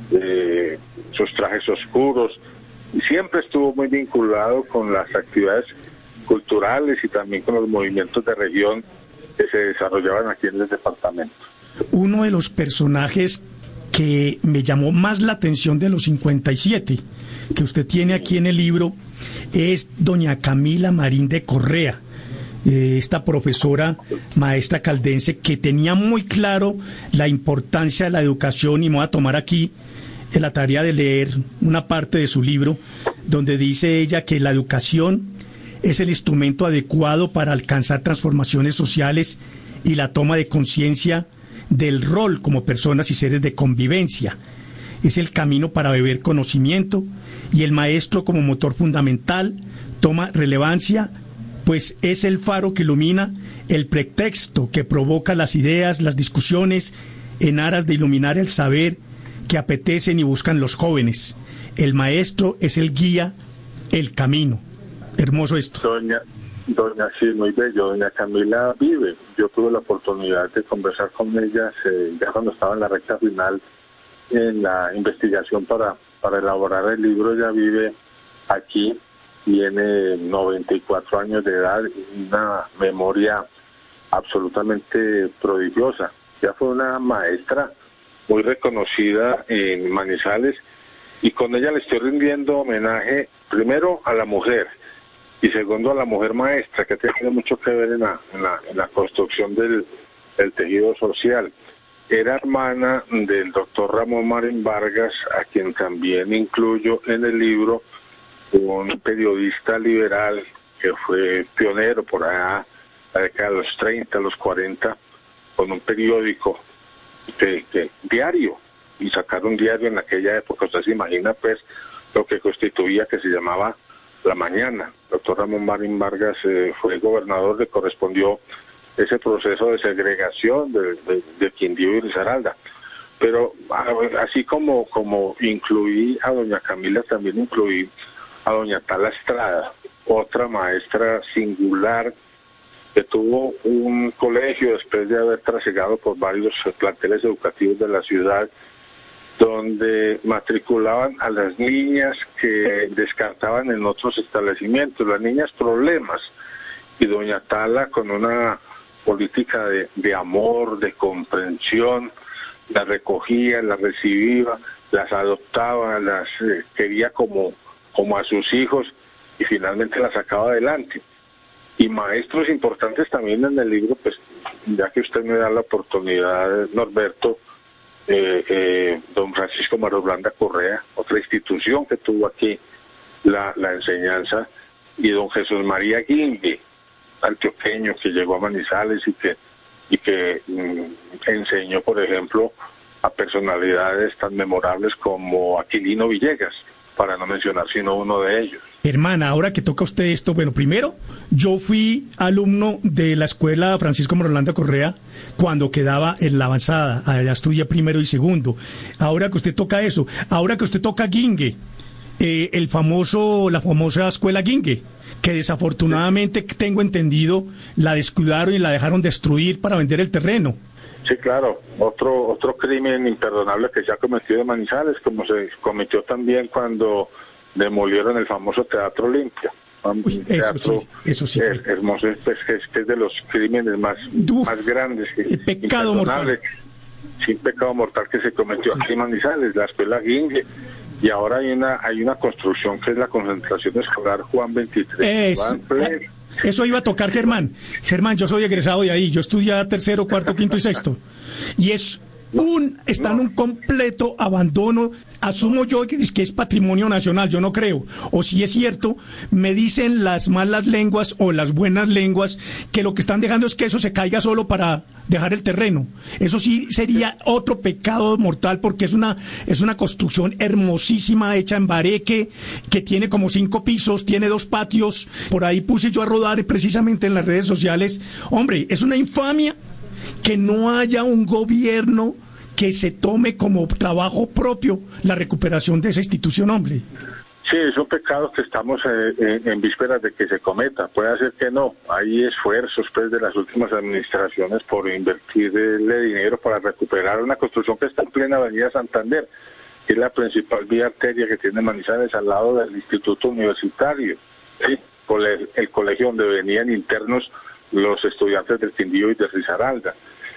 eh, sus trajes oscuros, y siempre estuvo muy vinculado con las actividades culturales y también con los movimientos de región que se desarrollaban aquí en el departamento. Uno de los personajes que me llamó más la atención de los cincuenta y siete, que usted tiene aquí en el libro, es doña Camila Marín de Correa, eh, esta profesora, maestra caldense, que tenía muy claro la importancia de la educación, y me voy a tomar aquí la tarea de leer una parte de su libro, donde dice ella que la educación es el instrumento adecuado para alcanzar transformaciones sociales y la toma de conciencia del rol como personas y seres de convivencia. Es el camino para beber conocimiento, y el maestro como motor fundamental toma relevancia, pues es el faro que ilumina el pretexto que provoca las ideas, las discusiones en aras de iluminar el saber que apetecen y buscan los jóvenes. El maestro es el guía, el camino. Hermoso esto. Doña Doña, sí, muy bello. Doña Camila vive. Yo tuve la oportunidad de conversar con ella eh, ya cuando estaba en la recta final en la investigación para, para elaborar el libro. Ella vive aquí, tiene noventa y cuatro años de edad y una memoria absolutamente prodigiosa. Ya fue una maestra muy reconocida en Manizales, y con ella le estoy rindiendo homenaje primero a la mujer, y segundo a la mujer maestra, que tiene mucho que ver en la, en la, en la construcción del, del tejido social. Era hermana del doctor Ramón Marín Vargas, a quien también incluyo en el libro, un periodista liberal que fue pionero por allá, la década de los treinta, los cuarenta, con un periódico que, que, diario, y sacar un diario en aquella época, usted se imagina pues lo que constituía, que se llamaba La Mañana. Doctor Ramón Marín Vargas eh, fue gobernador, le correspondió ese proceso de segregación de, de, de Quindío y Risaralda. Pero así como, como incluí a doña Camila, también incluí a doña Tala Estrada, otra maestra singular que tuvo un colegio después de haber trasegado por varios planteles educativos de la ciudad, donde matriculaban a las niñas que descartaban en otros establecimientos, las niñas problemas, y doña Tala, con una política de, de amor, de comprensión, las recogía, las recibía, las adoptaba, las eh, quería como, como a sus hijos, y finalmente las sacaba adelante. Y maestros importantes también en el libro, pues ya que usted me da la oportunidad, Norberto, eh, eh, don Francisco Marolanda Correa, otra institución que tuvo aquí la, la enseñanza, y don Jesús María Guingue, antioqueño que llegó a Manizales y que, y que mm, enseñó, por ejemplo, a personalidades tan memorables como Aquilino Villegas, para no mencionar sino uno de ellos. Hermana, ahora que toca usted esto, bueno, primero, yo fui alumno de la escuela Francisco Marolanda Correa cuando quedaba en la avanzada, allá estudié primero y segundo. Ahora que usted toca eso, ahora que usted toca Guingue, eh, el famoso, la famosa escuela Guingue, que desafortunadamente tengo entendido la descuidaron y la dejaron destruir para vender el terreno. Sí, claro, otro otro crimen imperdonable que se ha cometido en Manizales, como se cometió también cuando demolieron el famoso Teatro Olimpia. Uy, eso teatro sí, eso sí. Es, hermoso, pues, que, es, que es de los crímenes más, Uf, más grandes. Que, el pecado mortal. Sí, pecado mortal que se cometió aquí en Manizales, la escuela Guingue. Y ahora hay una hay una construcción que es la concentración escolar Juan veintitrés. Es, Juan eso iba a tocar Germán. Germán, yo soy egresado de ahí. Yo estudié tercero, cuarto, quinto y sexto. Y es un está en un completo abandono. Asumo yo que es, que es patrimonio nacional, yo no creo. O si es cierto, me dicen las malas lenguas o las buenas lenguas que lo que están dejando es que eso se caiga solo para dejar el terreno. Eso sí sería otro pecado mortal, porque es una es una construcción hermosísima hecha en bareque, que tiene como cinco pisos, tiene dos patios. Por ahí puse yo a rodar precisamente en las redes sociales. Hombre, es una infamia que no haya un gobierno que se tome como trabajo propio la recuperación de esa institución, hombre. Sí, es un pecado que estamos eh, en, en vísperas de que se cometa. Puede ser que no. Hay esfuerzos pues, de las últimas administraciones por invertirle dinero para recuperar una construcción que está en plena avenida Santander, que es la principal vía arteria que tiene Manizales al lado del Instituto Universitario, ¿sí? el, el colegio donde venían internos los estudiantes del Quindío y de Risaralda.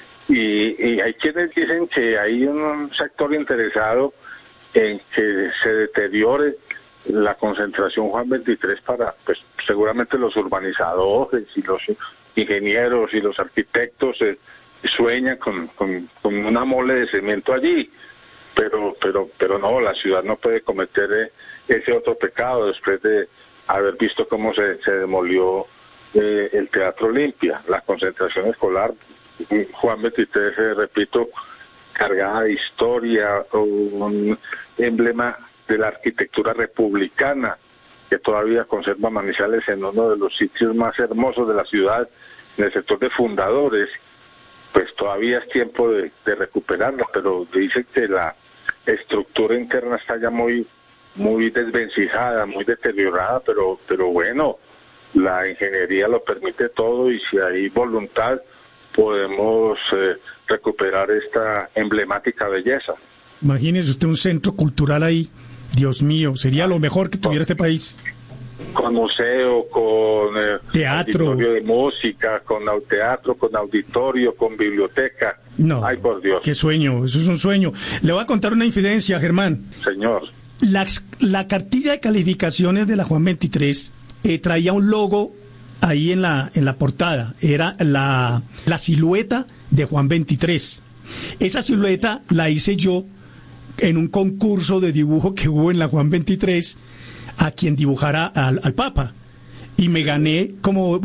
Y, y hay quienes dicen que hay un sector interesado en que se deteriore la concentración Juan veintitrés para, pues seguramente los urbanizadores y los ingenieros y los arquitectos eh, sueñan con, con, con una mole de cemento allí, pero pero pero no, la ciudad no puede cometer eh, ese otro pecado después de haber visto cómo se, se demolió eh, el Teatro Olimpia, la concentración escolar Juan veintitrés, eh, repito, cargada de historia, un emblema de la arquitectura republicana que todavía conserva Manizales en uno de los sitios más hermosos de la ciudad, en el sector de Fundadores. Pues todavía es tiempo de, de recuperarla, pero dicen que la estructura interna está ya muy muy desvencijada, muy deteriorada, pero pero bueno, la ingeniería lo permite todo y si hay voluntad podemos eh, recuperar esta emblemática belleza. Imagínese usted un centro cultural ahí, Dios mío, sería lo mejor que tuviera este país. Con museo, con eh, teatro, auditorio de música, con teatro, con auditorio, con biblioteca. No, ay por Dios. Qué sueño, eso es un sueño. Le voy a contar una infidencia, Germán. Señor. La, la cartilla de calificaciones de la Juan veintitrés eh, traía un logo ahí en la en la portada, era la, la silueta de Juan veintitrés. Esa silueta la hice yo en un concurso de dibujo que hubo en la Juan veintitrés a quien dibujara al, al Papa. Y me gané como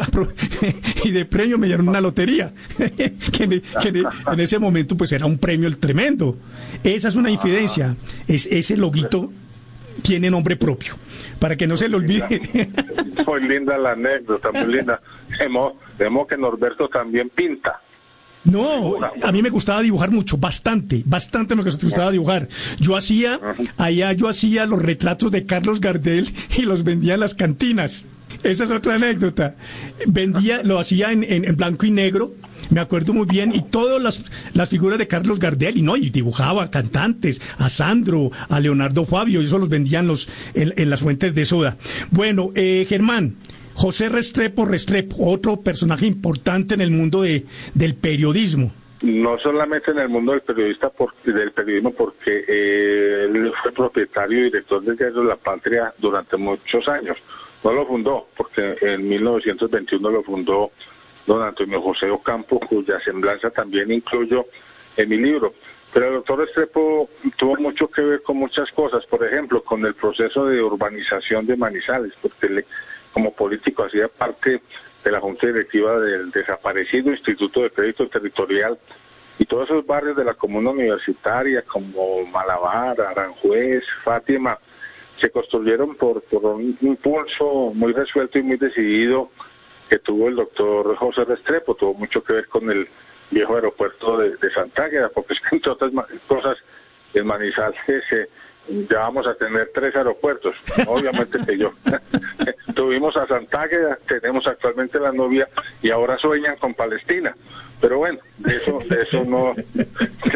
y de premio me dieron una lotería que, me, que en ese momento pues era un premio el tremendo. Esa es una infidencia. Es, ese loguito tiene nombre propio, para que no se le olvide. Muy linda la anécdota, muy linda. Vemos, vemos que Norberto también pinta. No, a mí me gustaba dibujar mucho, bastante, bastante me gustaba dibujar. Yo hacía, allá yo hacía los retratos de Carlos Gardel y los vendía en las cantinas. Esa es otra anécdota. Vendía, lo hacía en, en, en blanco y negro, me acuerdo muy bien, y todas las, las figuras de Carlos Gardel, y no, y dibujaba cantantes, a Sandro, a Leonardo Fabio, y eso los vendían los, en, en las fuentes de soda. Bueno, eh, Germán, José Restrepo Restrepo, otro personaje importante en el mundo de, del periodismo. No solamente en el mundo del periodista por, del periodismo, porque eh, él fue propietario y director del diario La Patria durante muchos años. No lo fundó, porque en mil novecientos veintiuno lo fundó don Antonio José Ocampo, cuya semblanza también incluyo en mi libro. Pero el doctor Restrepo tuvo mucho que ver con muchas cosas, por ejemplo, con el proceso de urbanización de Manizales, porque él, como político, hacía parte de la Junta Directiva del desaparecido Instituto de Crédito Territorial, y todos esos barrios de la comuna universitaria, como Malabar, Aranjuez, Fátima, se construyeron por, por un impulso muy resuelto y muy decidido que tuvo el doctor José Restrepo. Tuvo mucho que ver con el viejo aeropuerto de, de Santa Águeda, porque es que entre otras cosas en Manizales eh, ya vamos a tener tres aeropuertos, obviamente que yo. Tuvimos a Santa Águeda, tenemos actualmente la novia y ahora sueñan con Palestina. Pero bueno, de eso, de eso no, de,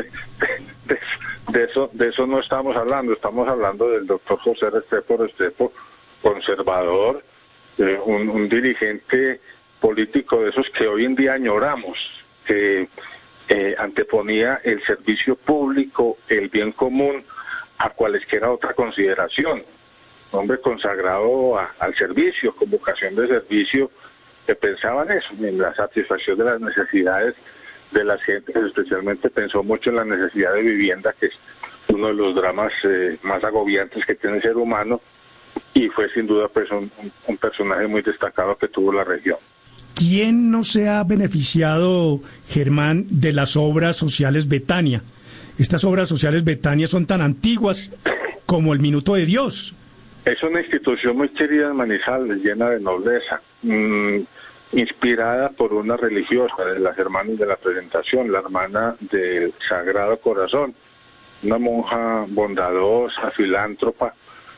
de, de eso, de eso no estamos hablando. Estamos hablando del doctor José Restrepo Restrepo, conservador, eh, un, un dirigente político de esos que hoy en día añoramos, que eh, anteponía el servicio público, el bien común, a cualesquiera otra consideración. Un hombre consagrado a, al servicio, con vocación de servicio, que pensaba en eso, en la satisfacción de las necesidades de la gente, especialmente pensó mucho en la necesidad de vivienda, que es uno de los dramas eh, más agobiantes que tiene el ser humano, y fue sin duda pues un, un personaje muy destacado que tuvo la región. ¿Quién no se ha beneficiado, Germán, de las obras sociales Betania? Estas obras sociales Betania son tan antiguas como el Minuto de Dios. Es una institución muy querida en Manizales, llena de nobleza, mmm, inspirada por una religiosa de las hermanas de la Presentación, la hermana del Sagrado Corazón, una monja bondadosa, filántropa,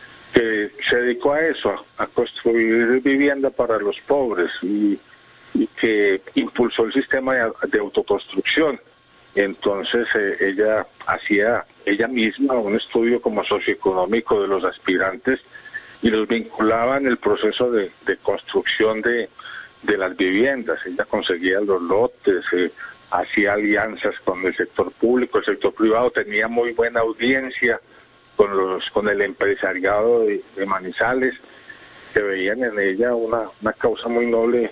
que se dedicó a eso, a, a construir vivienda para los pobres y, y que impulsó el sistema de, de autoconstrucción. Entonces eh, ella hacía ella misma un estudio como socioeconómico de los aspirantes y los vinculaba en el proceso de, de construcción de, de las viviendas. Ella conseguía los lotes, eh, hacía alianzas con el sector público, el sector privado tenía muy buena audiencia con los con el empresariado de, de Manizales, que veían en ella una, una causa muy noble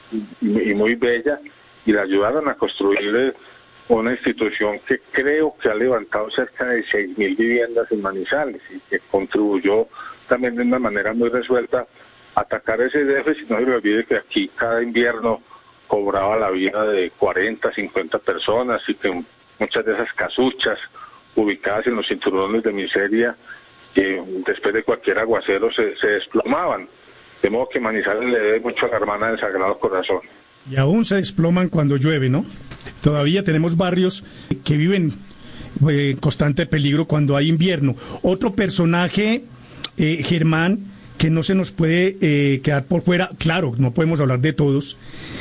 y, y muy bella, y la ayudaron a construir eh, una institución que creo que ha levantado cerca de seis mil viviendas en Manizales y que contribuyó también de una manera muy resuelta a atacar ese déficit. No se le olvide que aquí cada invierno cobraba la vida de cuarenta, cincuenta personas y que muchas de esas casuchas ubicadas en los cinturones de miseria, que después de cualquier aguacero se, se desplomaban. De modo que Manizales le debe mucho a la hermana del Sagrado Corazón. Y aún se desploman cuando llueve, ¿no? Todavía tenemos barrios que viven eh, en constante peligro cuando hay invierno. Otro personaje, eh, Germán, que no se nos puede eh, quedar por fuera, claro, no podemos hablar de todos,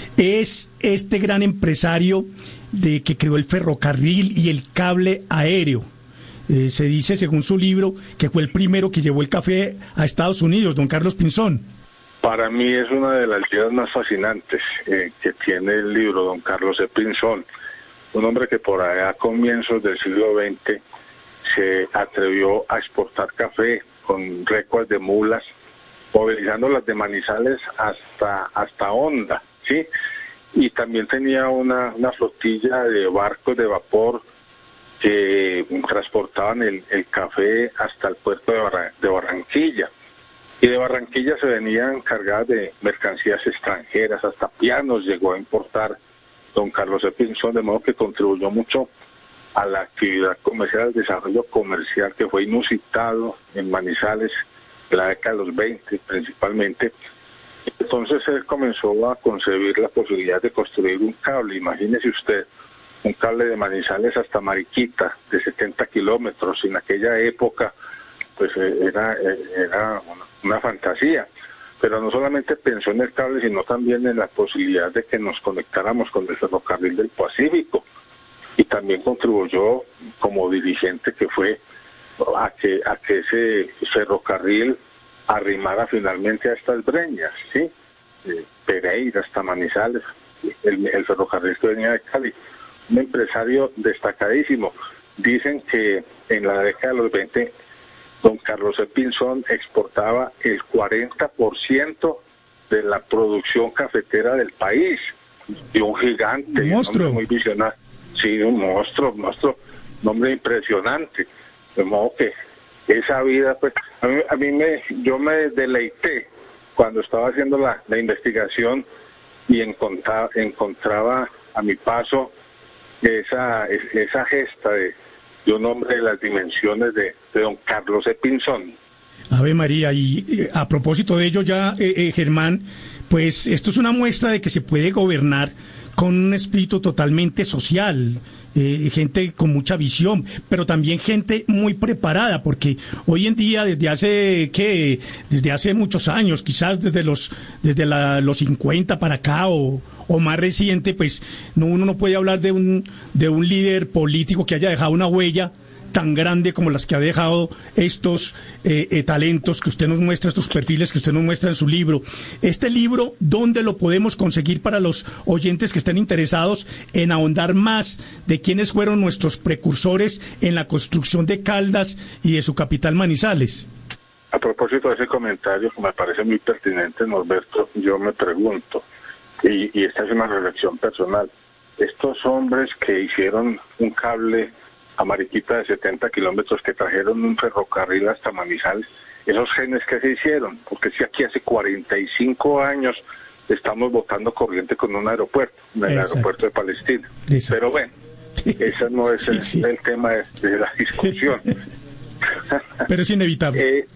es este gran empresario de que creó el ferrocarril y el cable aéreo. Eh, se dice, según su libro, que fue el primero que llevó el café a Estados Unidos, don Carlos Pinzón. Para mí es una de las ideas más fascinantes eh, que tiene el libro, don Carlos E. Pinzón, un hombre que por allá a comienzos del siglo veinte se atrevió a exportar café con récords de mulas, movilizando las de Manizales hasta hasta Honda, ¿sí? Y también tenía una, una flotilla de barcos de vapor que transportaban el, el café hasta el puerto de, Barra, de Barranquilla. Y de Barranquilla se venían cargadas de mercancías extranjeras, hasta pianos llegó a importar don Carlos E. Pinzón, de modo que contribuyó mucho a la actividad comercial, al desarrollo comercial que fue inusitado en Manizales en la década de los veinte principalmente. Entonces él comenzó a concebir la posibilidad de construir un cable. Imagínese usted, un cable de Manizales hasta Mariquita de setenta kilómetros. En aquella época pues era, era una, una fantasía. pero no solamente pensó en el cable, sino también en la posibilidad de que nos conectáramos con el ferrocarril del Pacífico, y también contribuyó como dirigente que fue a que a que ese ferrocarril arrimara finalmente a estas breñas, ¿sí? Eh, Pereira hasta Manizales, el, el ferrocarril que venía de Cali. Un empresario destacadísimo. Dicen que en la década de los veinte, don Carlos E. Pinzón exportaba el cuarenta por ciento de la producción cafetera del país, y un gigante, un monstruo, un muy visionario, sí, un monstruo, un monstruo, un hombre impresionante. De modo que esa vida, pues, a mí, a mí me, yo me deleité cuando estaba haciendo la, la investigación y encontraba, encontraba a mi paso esa, esa gesta de, de un hombre de las dimensiones de, de don Carlos E. Pinzón. Ave María, y eh, a propósito de ello ya, eh, eh, Germán, pues esto es una muestra de que se puede gobernar con un espíritu totalmente social, eh, gente con mucha visión, pero también gente muy preparada, porque hoy en día, desde hace ¿qué? desde hace muchos años, quizás desde los desde la, los cincuenta para acá o, o más reciente, pues no, uno no puede hablar de un de un líder político que haya dejado una huella tan grande como las que ha dejado estos eh, eh, talentos que usted nos muestra, estos perfiles que usted nos muestra en su libro. Este libro, ¿dónde lo podemos conseguir para los oyentes que estén interesados en ahondar más de quiénes fueron nuestros precursores en la construcción de Caldas y de su capital Manizales? A propósito de ese comentario, que me parece muy pertinente, Norberto, yo me pregunto, y, y esta es una reflexión personal, estos hombres que hicieron un cable a Mariquita de setenta kilómetros, que trajeron un ferrocarril hasta Manizales, esos genes que se hicieron, porque si aquí hace cuarenta y cinco años estamos botando corriente con un aeropuerto, en el Exacto. aeropuerto de Palestina. Exacto. Pero bueno, ese no es sí, el, sí. el tema de, de la discusión. Pero es inevitable. eh,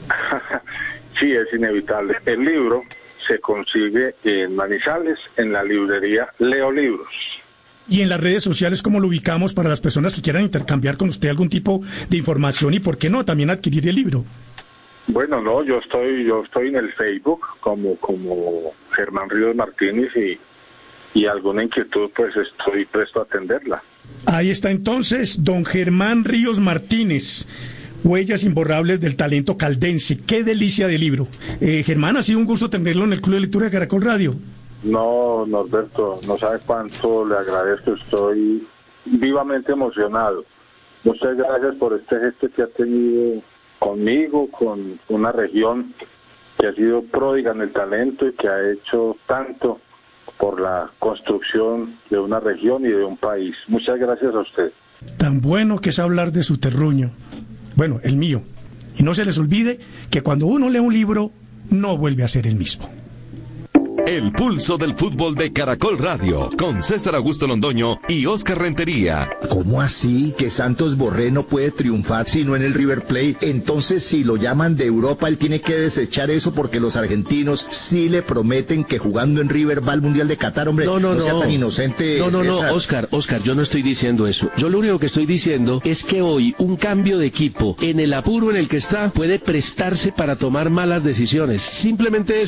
sí, es inevitable. El libro se consigue en Manizales, en la librería Leo Libros. Y en las redes sociales, ¿cómo lo ubicamos para las personas que quieran intercambiar con usted algún tipo de información y, por qué no, también adquirir el libro? Bueno, no, yo estoy yo estoy en el Facebook como como Germán Ríos Martínez, y, y alguna inquietud, pues estoy presto a atenderla. Ahí está entonces don Germán Ríos Martínez, Huellas imborrables del talento caldense. ¡Qué delicia de libro! Eh, Germán, ha sido un gusto tenerlo en el Club de Lectura de Caracol Radio. No, Norberto, no sabe cuánto le agradezco, estoy vivamente emocionado. Muchas gracias por este gesto que ha tenido conmigo, con una región que ha sido pródiga en el talento y que ha hecho tanto por la construcción de una región y de un país. Muchas gracias a usted. Tan bueno que es hablar de su terruño, bueno, el mío. Y no se les olvide que cuando uno lee un libro, no vuelve a ser el mismo. El pulso del fútbol de Caracol Radio, con César Augusto Londoño y Oscar Rentería. ¿Cómo así? ¿Que Santos Borré no puede triunfar sino en el River Plate? Entonces, si lo llaman de Europa, él tiene que desechar eso, porque los argentinos sí le prometen que jugando en River va al Mundial de Qatar, hombre. No, no, no. No sea tan inocente. No, no, César. no, Oscar, Oscar, yo no estoy diciendo eso. Yo lo único que estoy diciendo es que hoy un cambio de equipo, en el apuro en el que está, puede prestarse para tomar malas decisiones. Simplemente eso.